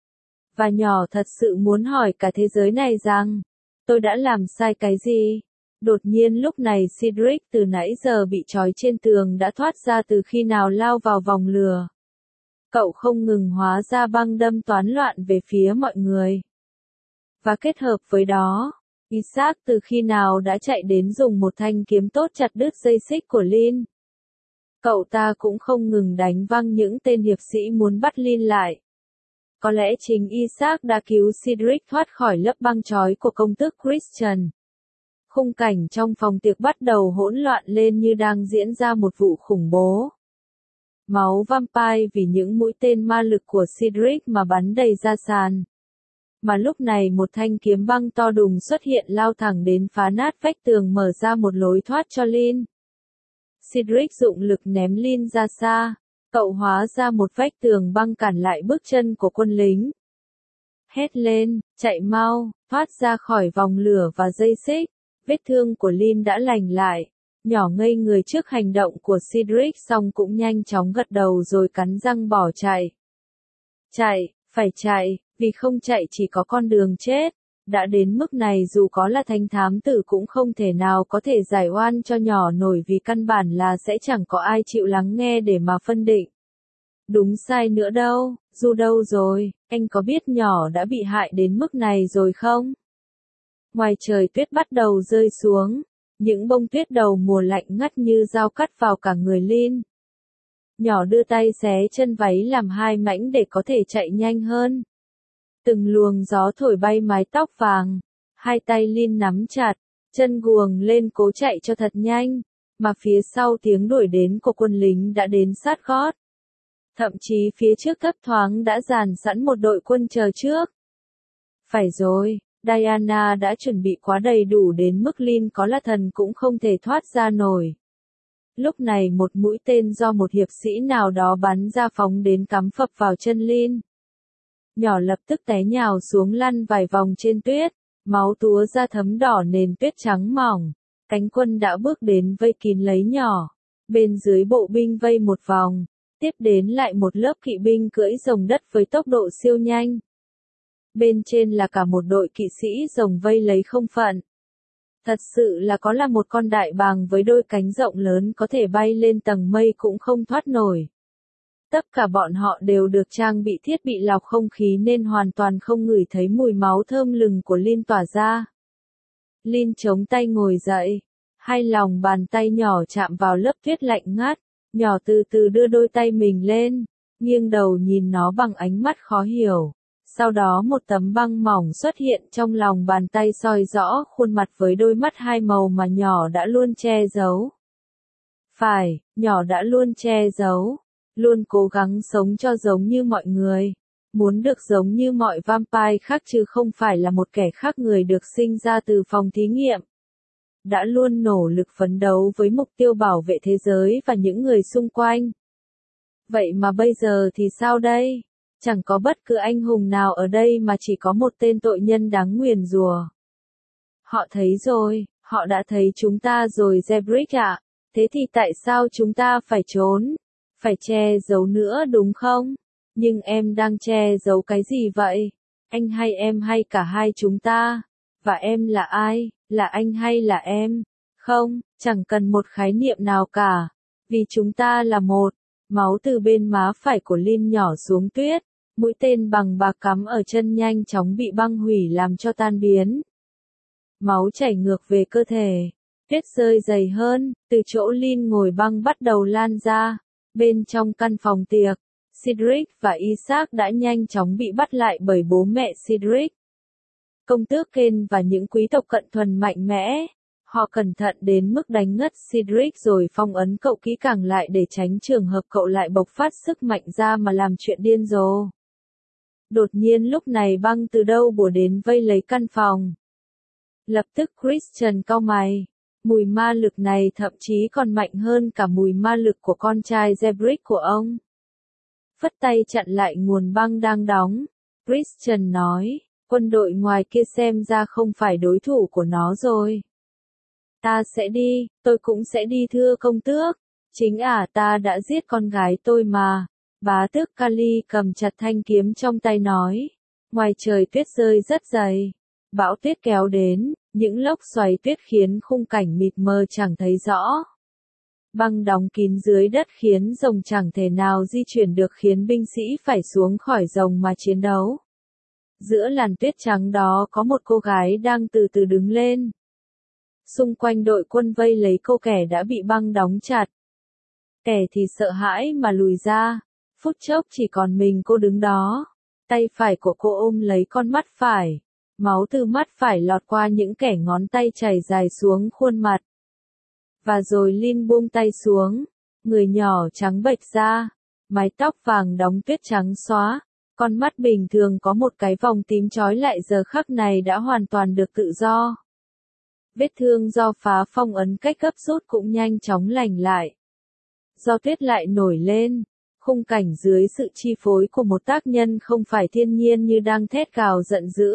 Và nhỏ thật sự muốn hỏi cả thế giới này rằng, tôi đã làm sai cái gì? Đột nhiên lúc này Cedric từ nãy giờ bị trói trên tường đã thoát ra từ khi nào lao vào vòng lửa. Cậu không ngừng hóa ra băng đâm toán loạn về phía mọi người. Và kết hợp với đó, Isaac từ khi nào đã chạy đến dùng một thanh kiếm tốt chặt đứt dây xích của Lynn. Cậu ta cũng không ngừng đánh văng những tên hiệp sĩ muốn bắt Lynn lại. Có lẽ chính Isaac đã cứu Cedric thoát khỏi lớp băng trói của công tước Christian. Khung cảnh trong phòng tiệc bắt đầu hỗn loạn lên như đang diễn ra một vụ khủng bố. Máu vampire vì những mũi tên ma lực của Cedric mà bắn đầy ra sàn. Mà lúc này một thanh kiếm băng to đùng xuất hiện lao thẳng đến phá nát vách tường mở ra một lối thoát cho Lynn. Cedric dụng lực ném Lynn ra xa. Cậu hóa ra một vách tường băng cản lại bước chân của quân lính. Hét lên, chạy mau, thoát ra khỏi vòng lửa và dây xích. Vết thương của Lynn đã lành lại. Nhỏ ngây người trước hành động của Cedric xong cũng nhanh chóng gật đầu rồi cắn răng bỏ chạy. Chạy, phải chạy, vì không chạy chỉ có con đường chết. Đã đến mức này dù có là thánh thám tử cũng không thể nào có thể giải oan cho nhỏ nổi vì căn bản là sẽ chẳng có ai chịu lắng nghe để mà phân định. Đúng sai nữa đâu, dù đâu rồi, anh có biết nhỏ đã bị hại đến mức này rồi không? Ngoài trời tuyết bắt đầu rơi xuống, những bông tuyết đầu mùa lạnh ngắt như dao cắt vào cả người Lynn. Nhỏ đưa tay xé chân váy làm hai mảnh để có thể chạy nhanh hơn. Từng luồng gió thổi bay mái tóc vàng, hai tay Lynn nắm chặt, chân guồng lên cố chạy cho thật nhanh, mà phía sau tiếng đuổi đến của quân lính đã đến sát gót. Thậm chí phía trước thấp thoáng đã dàn sẵn một đội quân chờ trước. Phải rồi, Diana đã chuẩn bị quá đầy đủ đến mức Lynn có là thần cũng không thể thoát ra nổi. Lúc này một mũi tên do một hiệp sĩ nào đó bắn ra phóng đến cắm phập vào chân Lynn. Nhỏ lập tức té nhào xuống lăn vài vòng trên tuyết, máu túa ra thấm đỏ nền tuyết trắng mỏng. Cánh quân đã bước đến vây kín lấy nhỏ. Bên dưới bộ binh vây một vòng, tiếp đến lại một lớp kỵ binh cưỡi rồng đất với tốc độ siêu nhanh. Bên trên là cả một đội kỵ sĩ rồng vây lấy không phận. Thật sự là có là một con đại bàng với đôi cánh rộng lớn có thể bay lên tầng mây cũng không thoát nổi. Tất cả bọn họ đều được trang bị thiết bị lọc không khí nên hoàn toàn không ngửi thấy mùi máu thơm lừng của Lynn tỏa ra. Lynn chống tay ngồi dậy, hai lòng bàn tay nhỏ chạm vào lớp tuyết lạnh ngắt, nhỏ từ từ đưa đôi tay mình lên, nghiêng đầu nhìn nó bằng ánh mắt khó hiểu. Sau đó một tấm băng mỏng xuất hiện trong lòng bàn tay soi rõ khuôn mặt với đôi mắt hai màu mà nhỏ đã luôn che giấu. Phải, nhỏ đã luôn che giấu, luôn cố gắng sống cho giống như mọi người. Muốn được giống như mọi vampire khác chứ không phải là một kẻ khác người được sinh ra từ phòng thí nghiệm. đã luôn nỗ lực phấn đấu với mục tiêu bảo vệ thế giới và những người xung quanh. Vậy mà bây giờ thì sao đây? Chẳng có bất cứ anh hùng nào ở đây mà chỉ có một tên tội nhân đáng nguyền rủa. Họ thấy rồi, họ đã thấy chúng ta rồi Zebrick ạ. Thế thì tại sao chúng ta phải trốn? Phải che giấu nữa đúng không? Nhưng em đang che giấu cái gì vậy? Anh hay em hay cả hai chúng ta? Và em là ai? Là anh hay là em? Không, chẳng cần một khái niệm nào cả. Vì chúng ta là một. Máu từ bên má phải của Lin nhỏ xuống tuyết. Mũi tên bằng bạc cắm ở chân nhanh chóng bị băng hủy làm cho tan biến. Máu chảy ngược về cơ thể. Tuyết rơi dày hơn, từ chỗ Lin ngồi băng bắt đầu lan ra. Bên trong căn phòng tiệc, Cedric và Isaac đã nhanh chóng bị bắt lại bởi bố mẹ Cedric. Công tước Ken và những quý tộc cận thuần mạnh mẽ. Họ cẩn thận đến mức đánh ngất Cedric rồi phong ấn cậu kỹ càng lại để tránh trường hợp cậu lại bộc phát sức mạnh ra mà làm chuyện điên rồ. Đột nhiên lúc này băng từ đâu bủa đến vây lấy căn phòng. Lập tức Christian cau mày. Mùi ma lực này thậm chí còn mạnh hơn cả mùi ma lực của con trai Zebrick của ông. Phất tay chặn lại nguồn băng đang đóng. Christian nói, quân đội ngoài kia xem ra không phải đối thủ của nó rồi. Ta sẽ đi, tôi cũng sẽ đi thưa công tước. Chính ta đã giết con gái tôi mà. Bá tước Kali cầm chặt thanh kiếm trong tay nói. Ngoài trời tuyết rơi rất dày. Bão tuyết kéo đến, những lốc xoáy tuyết khiến khung cảnh mịt mờ chẳng thấy rõ. Băng đóng kín dưới đất khiến rồng chẳng thể nào di chuyển được khiến binh sĩ phải xuống khỏi rồng mà chiến đấu. Giữa làn tuyết trắng đó có một cô gái đang từ từ đứng lên. Xung quanh đội quân vây lấy cô kẻ đã bị băng đóng chặt. Kẻ thì sợ hãi mà lùi ra. Phút chốc chỉ còn mình cô đứng đó. Tay phải của cô ôm lấy con mắt phải. Máu từ mắt phải lọt qua những kẻ ngón tay chảy dài xuống khuôn mặt. Và rồi Lin buông tay xuống. Người nhỏ trắng bệch ra. Mái tóc vàng đóng tuyết trắng xóa. Con mắt bình thường có một cái vòng tím chói lại giờ khắc này đã hoàn toàn được tự do. Vết thương do phá phong ấn cách gấp rút cũng nhanh chóng lành lại. Do tuyết lại nổi lên. Khung cảnh dưới sự chi phối của một tác nhân không phải thiên nhiên như đang thét gào giận dữ.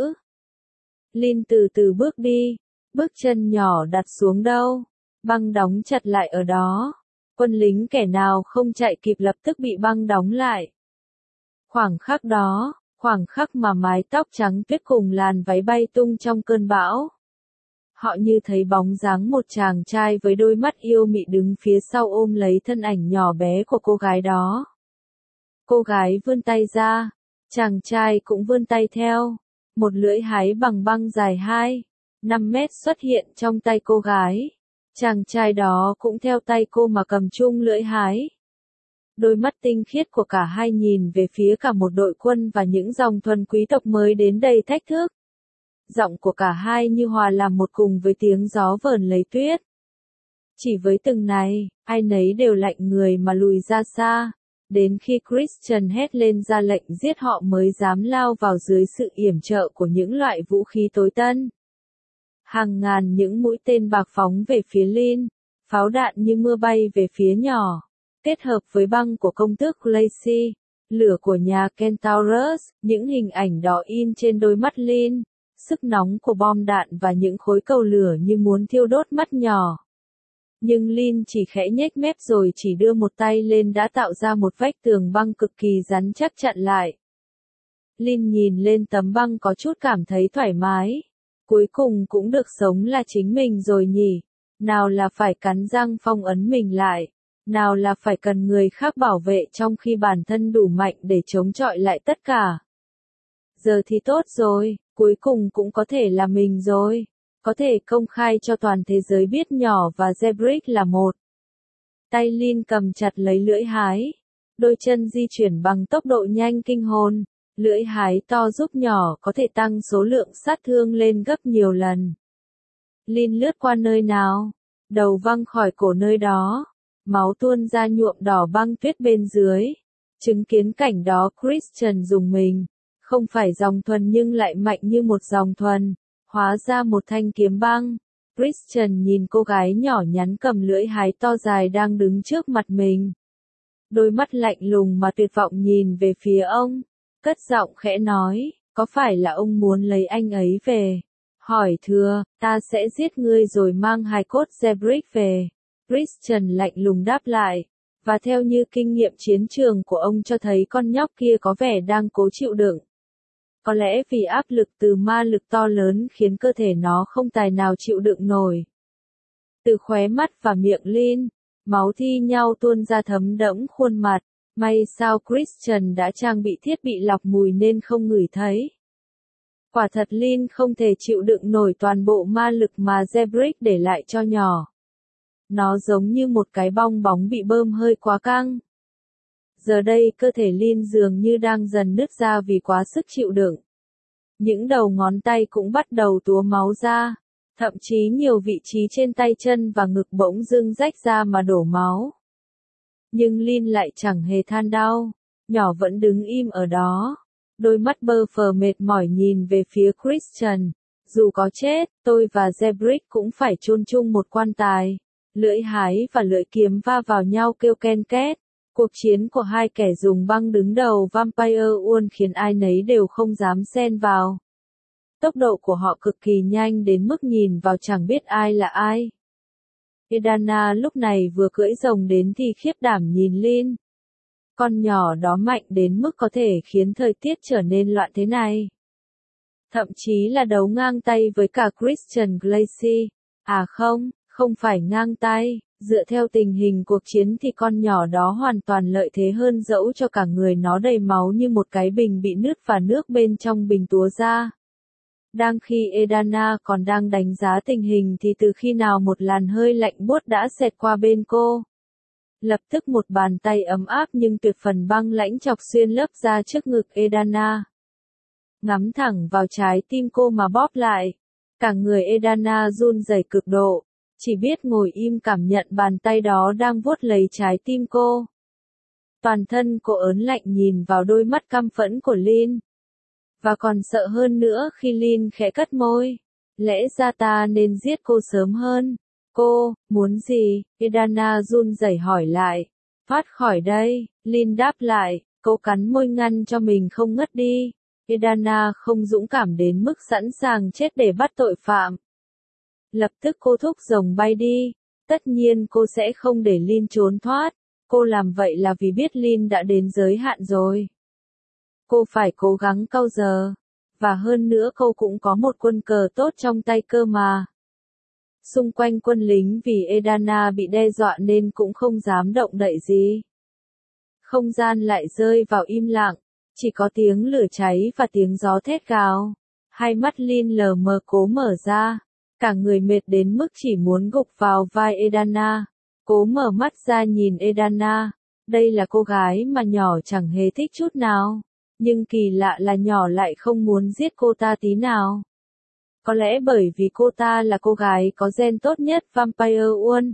Lin từ từ bước đi, bước chân nhỏ đặt xuống đâu, băng đóng chặt lại ở đó. Quân lính kẻ nào không chạy kịp lập tức bị băng đóng lại. Khoảng khắc đó, khoảng khắc mà mái tóc trắng tuyết cùng làn váy bay tung trong cơn bão. Họ như thấy bóng dáng một chàng trai với đôi mắt yêu mị đứng phía sau ôm lấy thân ảnh nhỏ bé của cô gái đó. Cô gái vươn tay ra, chàng trai cũng vươn tay theo. Một lưỡi hái bằng băng dài 2-5 mét xuất hiện trong tay cô gái. Chàng trai đó cũng theo tay cô mà cầm chung lưỡi hái. Đôi mắt tinh khiết của cả hai nhìn về phía cả một đội quân và những dòng thuần quý tộc mới đến đầy thách thức. Giọng của cả hai như hòa làm một cùng với tiếng gió vờn lấy tuyết. Chỉ với từng này, ai nấy đều lạnh người mà lùi ra xa. Đến khi Christian hét lên ra lệnh giết họ mới dám lao vào dưới sự yểm trợ của những loại vũ khí tối tân. Hàng ngàn những mũi tên bạc phóng về phía Lin, pháo đạn như mưa bay về phía nhỏ, kết hợp với băng của công tước Lacey, lửa của nhà Kentaurus, những hình ảnh đỏ in trên đôi mắt Lin, sức nóng của bom đạn và những khối cầu lửa như muốn thiêu đốt mắt nhỏ. Nhưng Lin chỉ khẽ nhếch mép rồi chỉ đưa một tay lên đã tạo ra một vách tường băng cực kỳ rắn chắc chặn lại. Lin nhìn lên tấm băng có chút cảm thấy thoải mái. Cuối cùng cũng được sống là chính mình rồi nhỉ. Nào là phải cắn răng phong ấn mình lại. Nào là phải cần người khác bảo vệ trong khi bản thân đủ mạnh để chống chọi lại tất cả. Giờ thì tốt rồi, cuối cùng cũng có thể là mình rồi. Có thể công khai cho toàn thế giới biết nhỏ và Zebrick là một. Tay Lin cầm chặt lấy lưỡi hái. Đôi chân di chuyển bằng tốc độ nhanh kinh hồn. Lưỡi hái to giúp nhỏ có thể tăng số lượng sát thương lên gấp nhiều lần. Lin lướt qua nơi nào? Đầu văng khỏi cổ nơi đó. Máu tuôn ra nhuộm đỏ băng tuyết bên dưới. Chứng kiến cảnh đó Christian rùng mình. Không phải dòng thuần nhưng lại mạnh như một dòng thuần. Hóa ra một thanh kiếm băng. Christian nhìn cô gái nhỏ nhắn cầm lưỡi hái to dài đang đứng trước mặt mình. Đôi mắt lạnh lùng mà tuyệt vọng nhìn về phía ông, cất giọng khẽ nói, có phải là ông muốn lấy anh ấy về? Hỏi thưa, ta sẽ giết ngươi rồi mang hài cốt Zebrik về. Christian lạnh lùng đáp lại, và theo như kinh nghiệm chiến trường của ông cho thấy con nhóc kia có vẻ đang cố chịu đựng. Có lẽ vì áp lực từ ma lực to lớn khiến cơ thể nó không tài nào chịu đựng nổi. Từ khóe mắt và miệng Lynn, máu thi nhau tuôn ra thấm đẫm khuôn mặt. May sao Christian đã trang bị thiết bị lọc mùi nên không ngửi thấy. Quả thật Lynn không thể chịu đựng nổi toàn bộ ma lực mà Zebrik để lại cho nhỏ. Nó giống như một cái bong bóng bị bơm hơi quá căng. Giờ đây cơ thể Lynn dường như đang dần nứt ra vì quá sức chịu đựng. Những đầu ngón tay cũng bắt đầu túa máu ra. Thậm chí nhiều vị trí trên tay chân và ngực bỗng dưng rách ra mà đổ máu. Nhưng Lynn lại chẳng hề than đau. Nhỏ vẫn đứng im ở đó. Đôi mắt bơ phờ mệt mỏi nhìn về phía Christian. Dù có chết, tôi và Zebrik cũng phải chôn chung một quan tài. Lưỡi hái và lưỡi kiếm va vào nhau kêu ken két. Cuộc chiến của hai kẻ dùng băng đứng đầu Vampire World khiến ai nấy đều không dám xen vào. Tốc độ của họ cực kỳ nhanh đến mức nhìn vào chẳng biết ai là ai. Edana lúc này vừa cưỡi rồng đến thì khiếp đảm nhìn Lynn. Con nhỏ đó mạnh đến mức có thể khiến thời tiết trở nên loạn thế này. Thậm chí là đấu ngang tay với cả Christian Glacy. À không phải ngang tay. Dựa theo tình hình cuộc chiến thì con nhỏ đó hoàn toàn lợi thế hơn dẫu cho cả người nó đầy máu như một cái bình bị nứt và nước bên trong bình túa ra. Đang khi Edana còn đang đánh giá tình hình thì từ khi nào một làn hơi lạnh buốt đã xẹt qua bên cô. Lập tức một bàn tay ấm áp nhưng tuyệt phần băng lãnh chọc xuyên lớp da trước ngực Edana. Ngắm thẳng vào trái tim cô mà bóp lại. Cả người Edana run rẩy cực độ. Chỉ biết ngồi im cảm nhận bàn tay đó đang vuốt lấy trái tim cô. Toàn thân cô ớn lạnh nhìn vào đôi mắt căm phẫn của Lynn. Và còn sợ hơn nữa khi Lynn khẽ cất môi. Lẽ ra ta nên giết cô sớm hơn. Cô, muốn gì? Edana run rẩy hỏi lại. Thoát khỏi đây, Lynn đáp lại, cô cắn môi ngăn cho mình không ngất đi. Edana không dũng cảm đến mức sẵn sàng chết để bắt tội phạm. Lập tức cô thúc rồng bay đi. Tất nhiên cô sẽ không để Lynn trốn thoát. Cô làm vậy là vì biết Lynn đã đến giới hạn rồi. Cô phải cố gắng câu giờ. Và hơn nữa cô cũng có một quân cờ tốt trong tay cơ mà. Xung quanh quân lính vì Edana bị đe dọa nên cũng không dám động đậy gì. Không gian lại rơi vào im lặng. Chỉ có tiếng lửa cháy và tiếng gió thét gào. Hai mắt Lynn lờ mờ cố mở ra. Cả người mệt đến mức chỉ muốn gục vào vai Edana. Cố mở mắt ra nhìn Edana. Đây là cô gái mà nhỏ chẳng hề thích chút nào. Nhưng kỳ lạ là nhỏ lại không muốn giết cô ta tí nào. Có lẽ bởi vì cô ta là cô gái có gen tốt nhất Vampire World.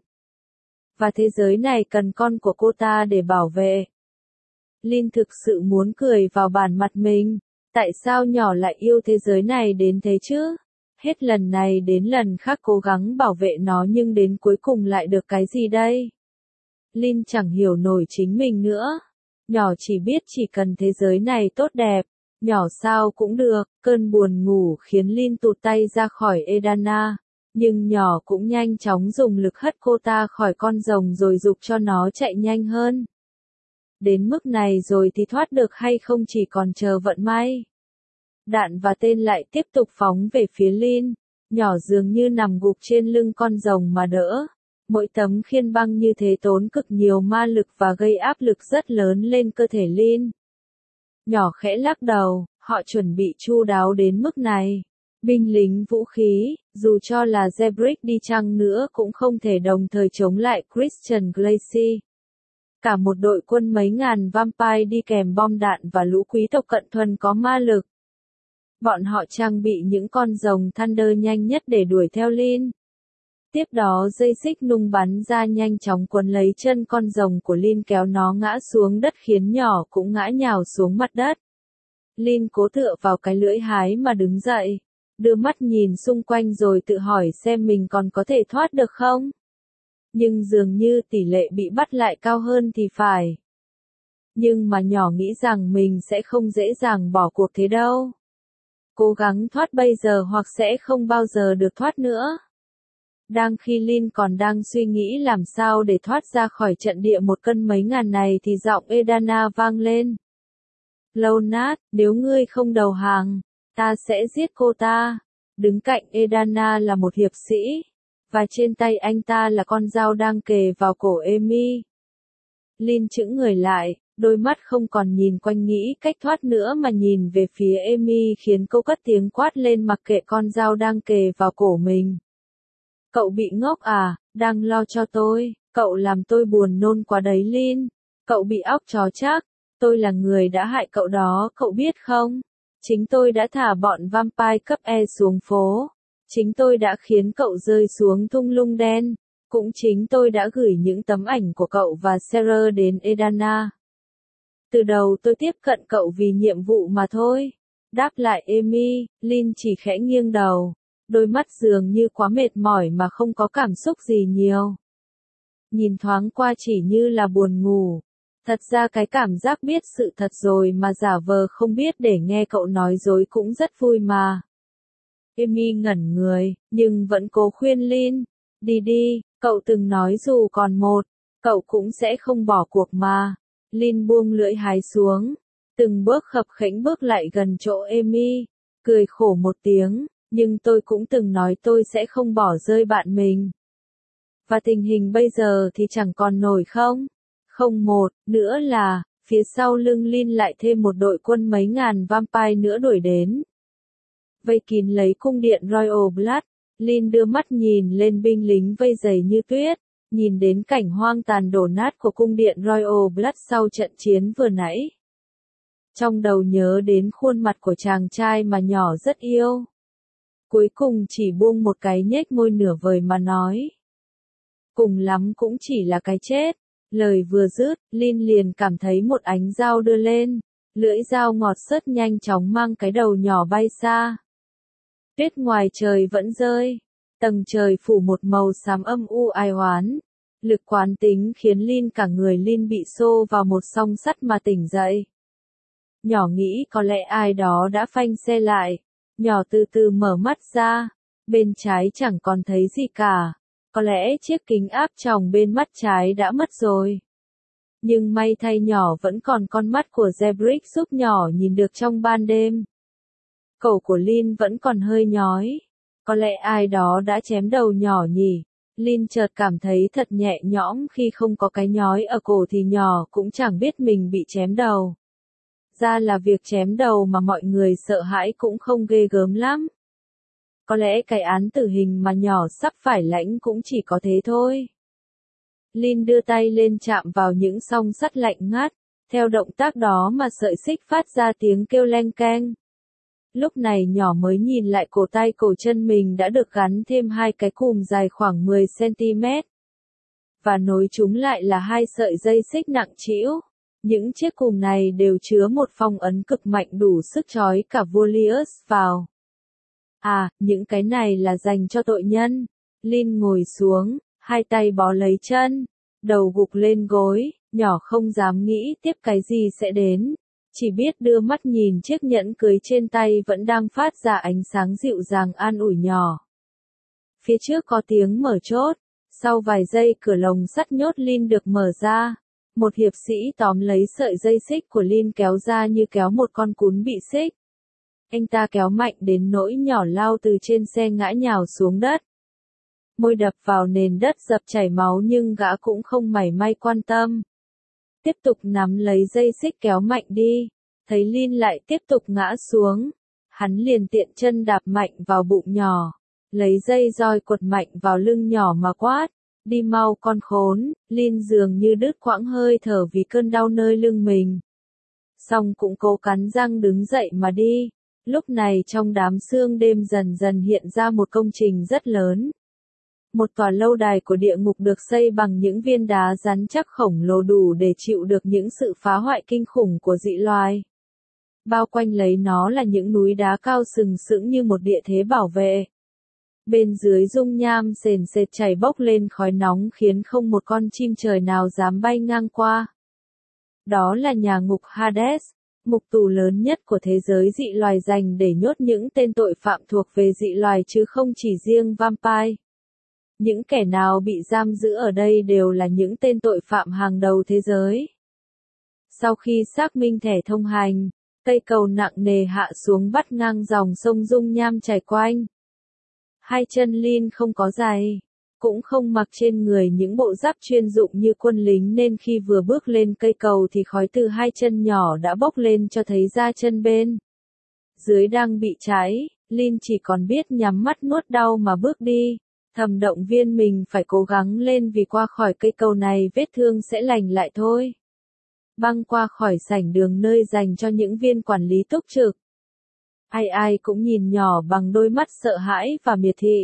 Và thế giới này cần con của cô ta để bảo vệ. Lynn thực sự muốn cười vào bản mặt mình. Tại sao nhỏ lại yêu thế giới này đến thế chứ? Hết lần này đến lần khác cố gắng bảo vệ nó nhưng đến cuối cùng lại được cái gì đây? Lynn chẳng hiểu nổi chính mình nữa. Nhỏ chỉ biết chỉ cần thế giới này tốt đẹp. Nhỏ sao cũng được. Cơn buồn ngủ khiến Lynn tụt tay ra khỏi Edana. Nhưng nhỏ cũng nhanh chóng dùng lực hất cô ta khỏi con rồng rồi giục cho nó chạy nhanh hơn. Đến mức này rồi thì thoát được hay không chỉ còn chờ vận may. Đạn và tên lại tiếp tục phóng về phía Lynn. Nhỏ dường như nằm gục trên lưng con rồng mà đỡ. Mỗi tấm khiên băng như thế tốn cực nhiều ma lực và gây áp lực rất lớn lên cơ thể Lynn. Nhỏ khẽ lắc đầu, họ chuẩn bị chu đáo đến mức này. Binh lính vũ khí, dù cho là Zebrik đi chăng nữa cũng không thể đồng thời chống lại Christian Glacy. Cả một đội quân mấy ngàn vampire đi kèm bom đạn và lũ quý tộc cận thuần có ma lực. Bọn họ trang bị những con rồng Thunder nhanh nhất để đuổi theo Lynn. Tiếp đó dây xích nung bắn ra nhanh chóng quấn lấy chân con rồng của Lynn kéo nó ngã xuống đất khiến nhỏ cũng ngã nhào xuống mặt đất. Lynn cố tựa vào cái lưỡi hái mà đứng dậy. đưa mắt nhìn xung quanh rồi tự hỏi xem mình còn có thể thoát được không. Nhưng dường như tỷ lệ bị bắt lại cao hơn thì phải. Nhưng mà nhỏ nghĩ rằng mình sẽ không dễ dàng bỏ cuộc thế đâu. Cố gắng thoát bây giờ hoặc sẽ không bao giờ được thoát nữa. Đang khi Lin còn đang suy nghĩ làm sao để thoát ra khỏi trận địa 1 cân mấy ngàn này thì giọng Edana vang lên. Leonard, nếu ngươi không đầu hàng, ta sẽ giết cô ta. Đứng cạnh Edana là một hiệp sĩ, và trên tay anh ta là con dao đang kề vào cổ Amy. Lin chững người lại, đôi mắt không còn nhìn quanh nghĩ cách thoát nữa mà nhìn về phía Amy khiến cô cất tiếng quát lên mặc kệ con dao đang kề vào cổ mình. Cậu bị ngốc à, đang lo cho tôi, cậu làm tôi buồn nôn quá đấy Lin. Cậu bị óc chó chắc, tôi là người đã hại cậu đó, cậu biết không? Chính tôi đã thả bọn vampire cấp E xuống phố. Chính tôi đã khiến cậu rơi xuống thung lũng đen. Cũng chính tôi đã gửi những tấm ảnh của cậu và Sarah đến Edana. Từ đầu tôi tiếp cận cậu vì nhiệm vụ mà thôi. Đáp lại Amy, Lin chỉ khẽ nghiêng đầu. Đôi mắt dường như quá mệt mỏi mà không có cảm xúc gì nhiều. Nhìn thoáng qua chỉ như là buồn ngủ. Thật ra cái cảm giác biết sự thật rồi mà giả vờ không biết để nghe cậu nói dối cũng rất vui mà. Amy ngẩn người, nhưng vẫn cố khuyên Lin. Đi đi, cậu từng nói dù còn một, cậu cũng sẽ không bỏ cuộc mà. Lin buông lưỡi hái xuống, từng bước khập khẽnh bước lại gần chỗ Amy, cười khổ một tiếng, nhưng tôi cũng từng nói tôi sẽ không bỏ rơi bạn mình. Và tình hình bây giờ thì chẳng còn nổi không? Không một, nữa là, phía sau lưng Lin lại thêm một đội quân mấy ngàn vampire nữa đuổi đến. Vây kín lấy cung điện Royal Blood, Lin đưa mắt nhìn lên binh lính vây dày như tuyết, nhìn đến cảnh hoang tàn đổ nát của cung điện Royal Blood sau trận chiến vừa nãy. Trong đầu nhớ đến khuôn mặt của chàng trai mà nhỏ rất yêu. Cuối cùng chỉ buông một cái nhếch môi nửa vời mà nói. Cùng lắm cũng chỉ là cái chết. Lời vừa dứt, Lin liền cảm thấy một ánh dao đưa lên. Lưỡi dao ngọt xớt nhanh chóng mang cái đầu nhỏ bay xa. Tuyết ngoài trời vẫn rơi. Tầng trời phủ một màu xám âm u ai oán. Lực quán tính khiến Lin cả người Lin bị xô vào một song sắt mà tỉnh dậy. Nhỏ nghĩ có lẽ ai đó đã phanh xe lại. Nhỏ từ từ mở mắt ra. Bên trái chẳng còn thấy gì cả. Có lẽ chiếc kính áp tròng bên mắt trái đã mất rồi. Nhưng may thay nhỏ vẫn còn con mắt của Zebrick giúp nhỏ nhìn được trong ban đêm. Cổ của Lin vẫn còn hơi nhói. Có lẽ ai đó đã chém đầu nhỏ nhỉ. Lin chợt cảm thấy thật nhẹ nhõm khi không có cái nhói ở cổ thì nhỏ cũng chẳng biết mình bị chém đầu. Ra là việc chém đầu mà mọi người sợ hãi cũng không ghê gớm lắm. Có lẽ cái án tử hình mà nhỏ sắp phải lãnh cũng chỉ có thế thôi. Lin đưa tay lên chạm vào những song sắt lạnh ngắt, theo động tác đó mà sợi xích phát ra tiếng kêu leng keng. Lúc này nhỏ mới nhìn lại cổ tay cổ chân mình đã được gắn thêm hai cái cùm dài khoảng 10 cm. Và nối chúng lại là hai sợi dây xích nặng trĩu. Những chiếc cùm này đều chứa một phong ấn cực mạnh đủ sức trói cả Volius vào. À, những cái này là dành cho tội nhân. Lin ngồi xuống, hai tay bó lấy chân, đầu gục lên gối, nhỏ không dám nghĩ tiếp cái gì sẽ đến. Chỉ biết đưa mắt nhìn chiếc nhẫn cưới trên tay vẫn đang phát ra ánh sáng dịu dàng an ủi nhỏ. Phía trước có tiếng mở chốt, sau vài giây cửa lồng sắt nhốt Lin được mở ra. Một hiệp sĩ tóm lấy sợi dây xích của Lin kéo ra như kéo một con cún bị xích. Anh ta kéo mạnh đến nỗi nhỏ lao từ trên xe ngã nhào xuống đất. Môi đập vào nền đất dập chảy máu nhưng gã cũng không mảy may quan tâm. Tiếp tục nắm lấy dây xích kéo mạnh đi. Thấy Lin lại tiếp tục ngã xuống. Hắn liền tiện chân đạp mạnh vào bụng nhỏ. Lấy dây roi quật mạnh vào lưng nhỏ mà quát. Đi mau con khốn. Lin dường như đứt quãng hơi thở vì cơn đau nơi lưng mình. Xong cũng cố cắn răng đứng dậy mà đi. Lúc này trong đám sương đêm dần dần hiện ra một công trình rất lớn. Một tòa lâu đài của địa ngục được xây bằng những viên đá rắn chắc khổng lồ đủ để chịu được những sự phá hoại kinh khủng của dị loài. Bao quanh lấy nó là những núi đá cao sừng sững như một địa thế bảo vệ. Bên dưới dung nham sền sệt chảy bốc lên khói nóng khiến không một con chim trời nào dám bay ngang qua. Đó là nhà ngục Hades, ngục tù lớn nhất của thế giới dị loài dành để nhốt những tên tội phạm thuộc về dị loài chứ không chỉ riêng vampire. Những kẻ nào bị giam giữ ở đây đều là những tên tội phạm hàng đầu thế giới. Sau khi xác minh thẻ thông hành, cây cầu nặng nề hạ xuống vắt ngang dòng sông dung nham chảy quanh. Hai chân Lin không có giày, cũng không mặc trên người những bộ giáp chuyên dụng như quân lính nên khi vừa bước lên cây cầu thì khói từ hai chân nhỏ đã bốc lên cho thấy da chân bên dưới đang bị cháy. Lin chỉ còn biết nhắm mắt nuốt đau mà bước đi, thầm động viên mình phải cố gắng lên vì qua khỏi cây cầu này vết thương sẽ lành lại thôi. Băng qua khỏi sảnh đường nơi dành cho những viên quản lý túc trực. Ai ai cũng nhìn nhỏ bằng đôi mắt sợ hãi và miệt thị.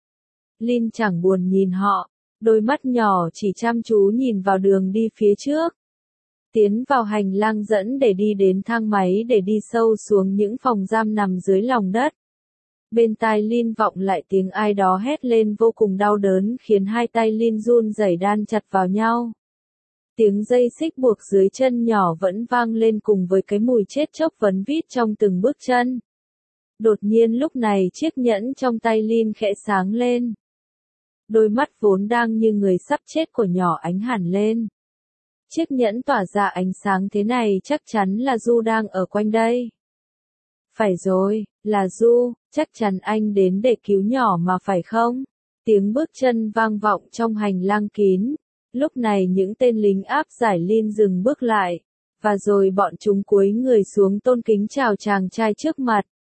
Lin chẳng buồn nhìn họ, đôi mắt nhỏ chỉ chăm chú nhìn vào đường đi phía trước. Tiến vào hành lang dẫn để đi đến thang máy để đi sâu xuống những phòng giam nằm dưới lòng đất. Bên tai Lin vọng lại tiếng ai đó hét lên vô cùng đau đớn khiến hai tay Lin run rẩy đan chặt vào nhau. Tiếng dây xích buộc dưới chân nhỏ vẫn vang lên cùng với cái mùi chết chóc vấn vít trong từng bước chân. Đột nhiên lúc này chiếc nhẫn trong tay Lin khẽ sáng lên. Đôi mắt vốn đang như người sắp chết của nhỏ ánh hẳn lên. Chiếc nhẫn tỏa ra ánh sáng thế này chắc chắn là Du đang ở quanh đây. Phải rồi, là Du, chắc chắn anh đến để cứu nhỏ mà phải không? Tiếng bước chân vang vọng trong hành lang kín. Lúc này những tên lính áp giải Lin dừng bước lại, và rồi bọn chúng cúi người xuống tôn kính chào chàng trai trước mặt.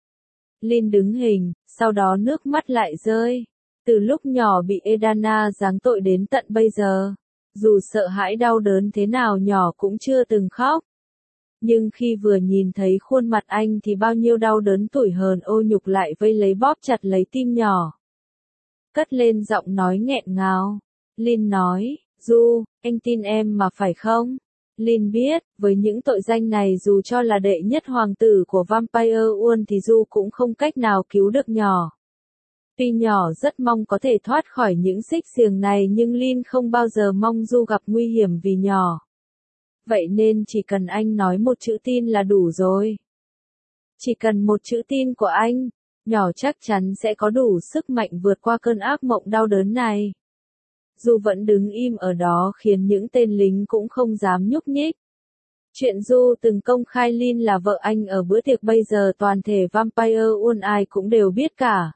Lin đứng hình, sau đó nước mắt lại rơi. Từ lúc nhỏ bị Edana giáng tội đến tận bây giờ, dù sợ hãi đau đớn thế nào nhỏ cũng chưa từng khóc. Nhưng khi vừa nhìn thấy khuôn mặt anh thì bao nhiêu đau đớn tủi hờn ô nhục lại vây lấy bóp chặt lấy tim nhỏ. Cất lên giọng nói nghẹn ngào. Lin nói, Du, anh tin em mà phải không? Lin biết, với những tội danh này dù cho là đệ nhất hoàng tử của Vampire World thì Du cũng không cách nào cứu được nhỏ. Tuy nhỏ rất mong có thể thoát khỏi những xích xiềng này nhưng Lin không bao giờ mong Du gặp nguy hiểm vì nhỏ. Vậy nên chỉ cần anh nói một chữ tin là đủ rồi. Chỉ cần một chữ tin của anh, nhỏ chắc chắn sẽ có đủ sức mạnh vượt qua cơn ác mộng đau đớn này. Du vẫn đứng im ở đó khiến những tên lính cũng không dám nhúc nhích. Chuyện Du từng công khai Lin là vợ anh ở bữa tiệc bây giờ toàn thể Vampire World ai cũng đều biết cả.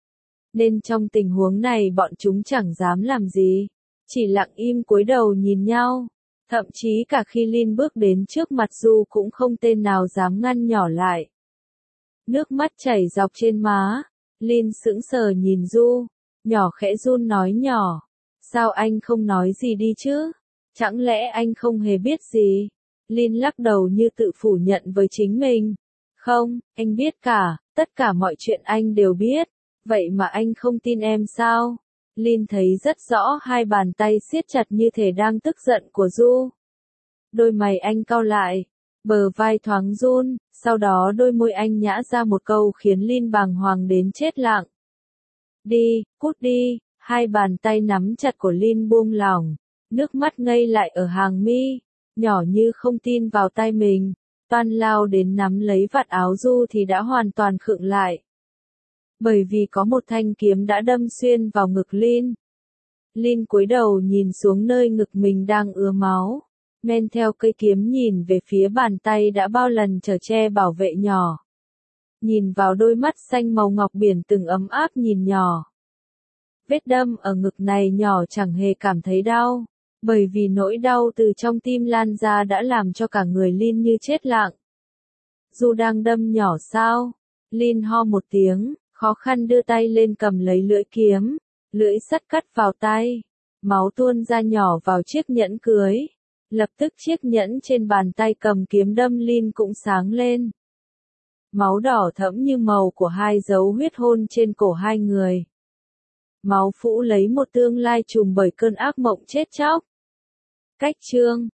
Nên trong tình huống này bọn chúng chẳng dám làm gì, chỉ lặng im cúi đầu nhìn nhau. Thậm chí cả khi Lin bước đến trước mặt Du cũng không tên nào dám ngăn nhỏ lại. Nước mắt chảy dọc trên má, Lin sững sờ nhìn Du, nhỏ khẽ run nói nhỏ. Sao anh không nói gì đi chứ? Chẳng lẽ anh không hề biết gì? Lin lắc đầu như tự phủ nhận với chính mình. Không, anh biết cả, tất cả mọi chuyện anh đều biết. Vậy mà anh không tin em sao? Lin thấy rất rõ hai bàn tay siết chặt như thể đang tức giận của Du. Đôi mày anh cau lại, bờ vai thoáng run, sau đó đôi môi anh nhã ra một câu khiến Lin bàng hoàng đến chết lặng. Đi, cút đi. Hai bàn tay nắm chặt của Lin buông lỏng, nước mắt ngây lại ở hàng mi, nhỏ như không tin vào tay mình, toan lao đến nắm lấy vạt áo Du thì đã hoàn toàn khựng lại. Bởi vì có một thanh kiếm đã đâm xuyên vào ngực Lin. Lin cúi đầu nhìn xuống nơi ngực mình đang ứa máu, men theo cây kiếm nhìn về phía bàn tay đã bao lần chở che bảo vệ nhỏ. Nhìn vào đôi mắt xanh màu ngọc biển từng ấm áp nhìn nhỏ. Vết đâm ở ngực này nhỏ chẳng hề cảm thấy đau, bởi vì nỗi đau từ trong tim lan ra đã làm cho cả người Lin như chết lặng. Du đang đâm nhỏ sao? Lin ho một tiếng, khó khăn đưa tay lên cầm lấy lưỡi kiếm, lưỡi sắt cắt vào tay, máu tuôn ra nhỏ vào chiếc nhẫn cưới. Lập tức chiếc nhẫn trên bàn tay cầm kiếm đâm Lin cũng sáng lên. Máu đỏ thẫm như màu của hai dấu huyết hôn trên cổ hai người. Máu phũ lấy một tương lai trùm bởi cơn ác mộng chết chóc. Cách chương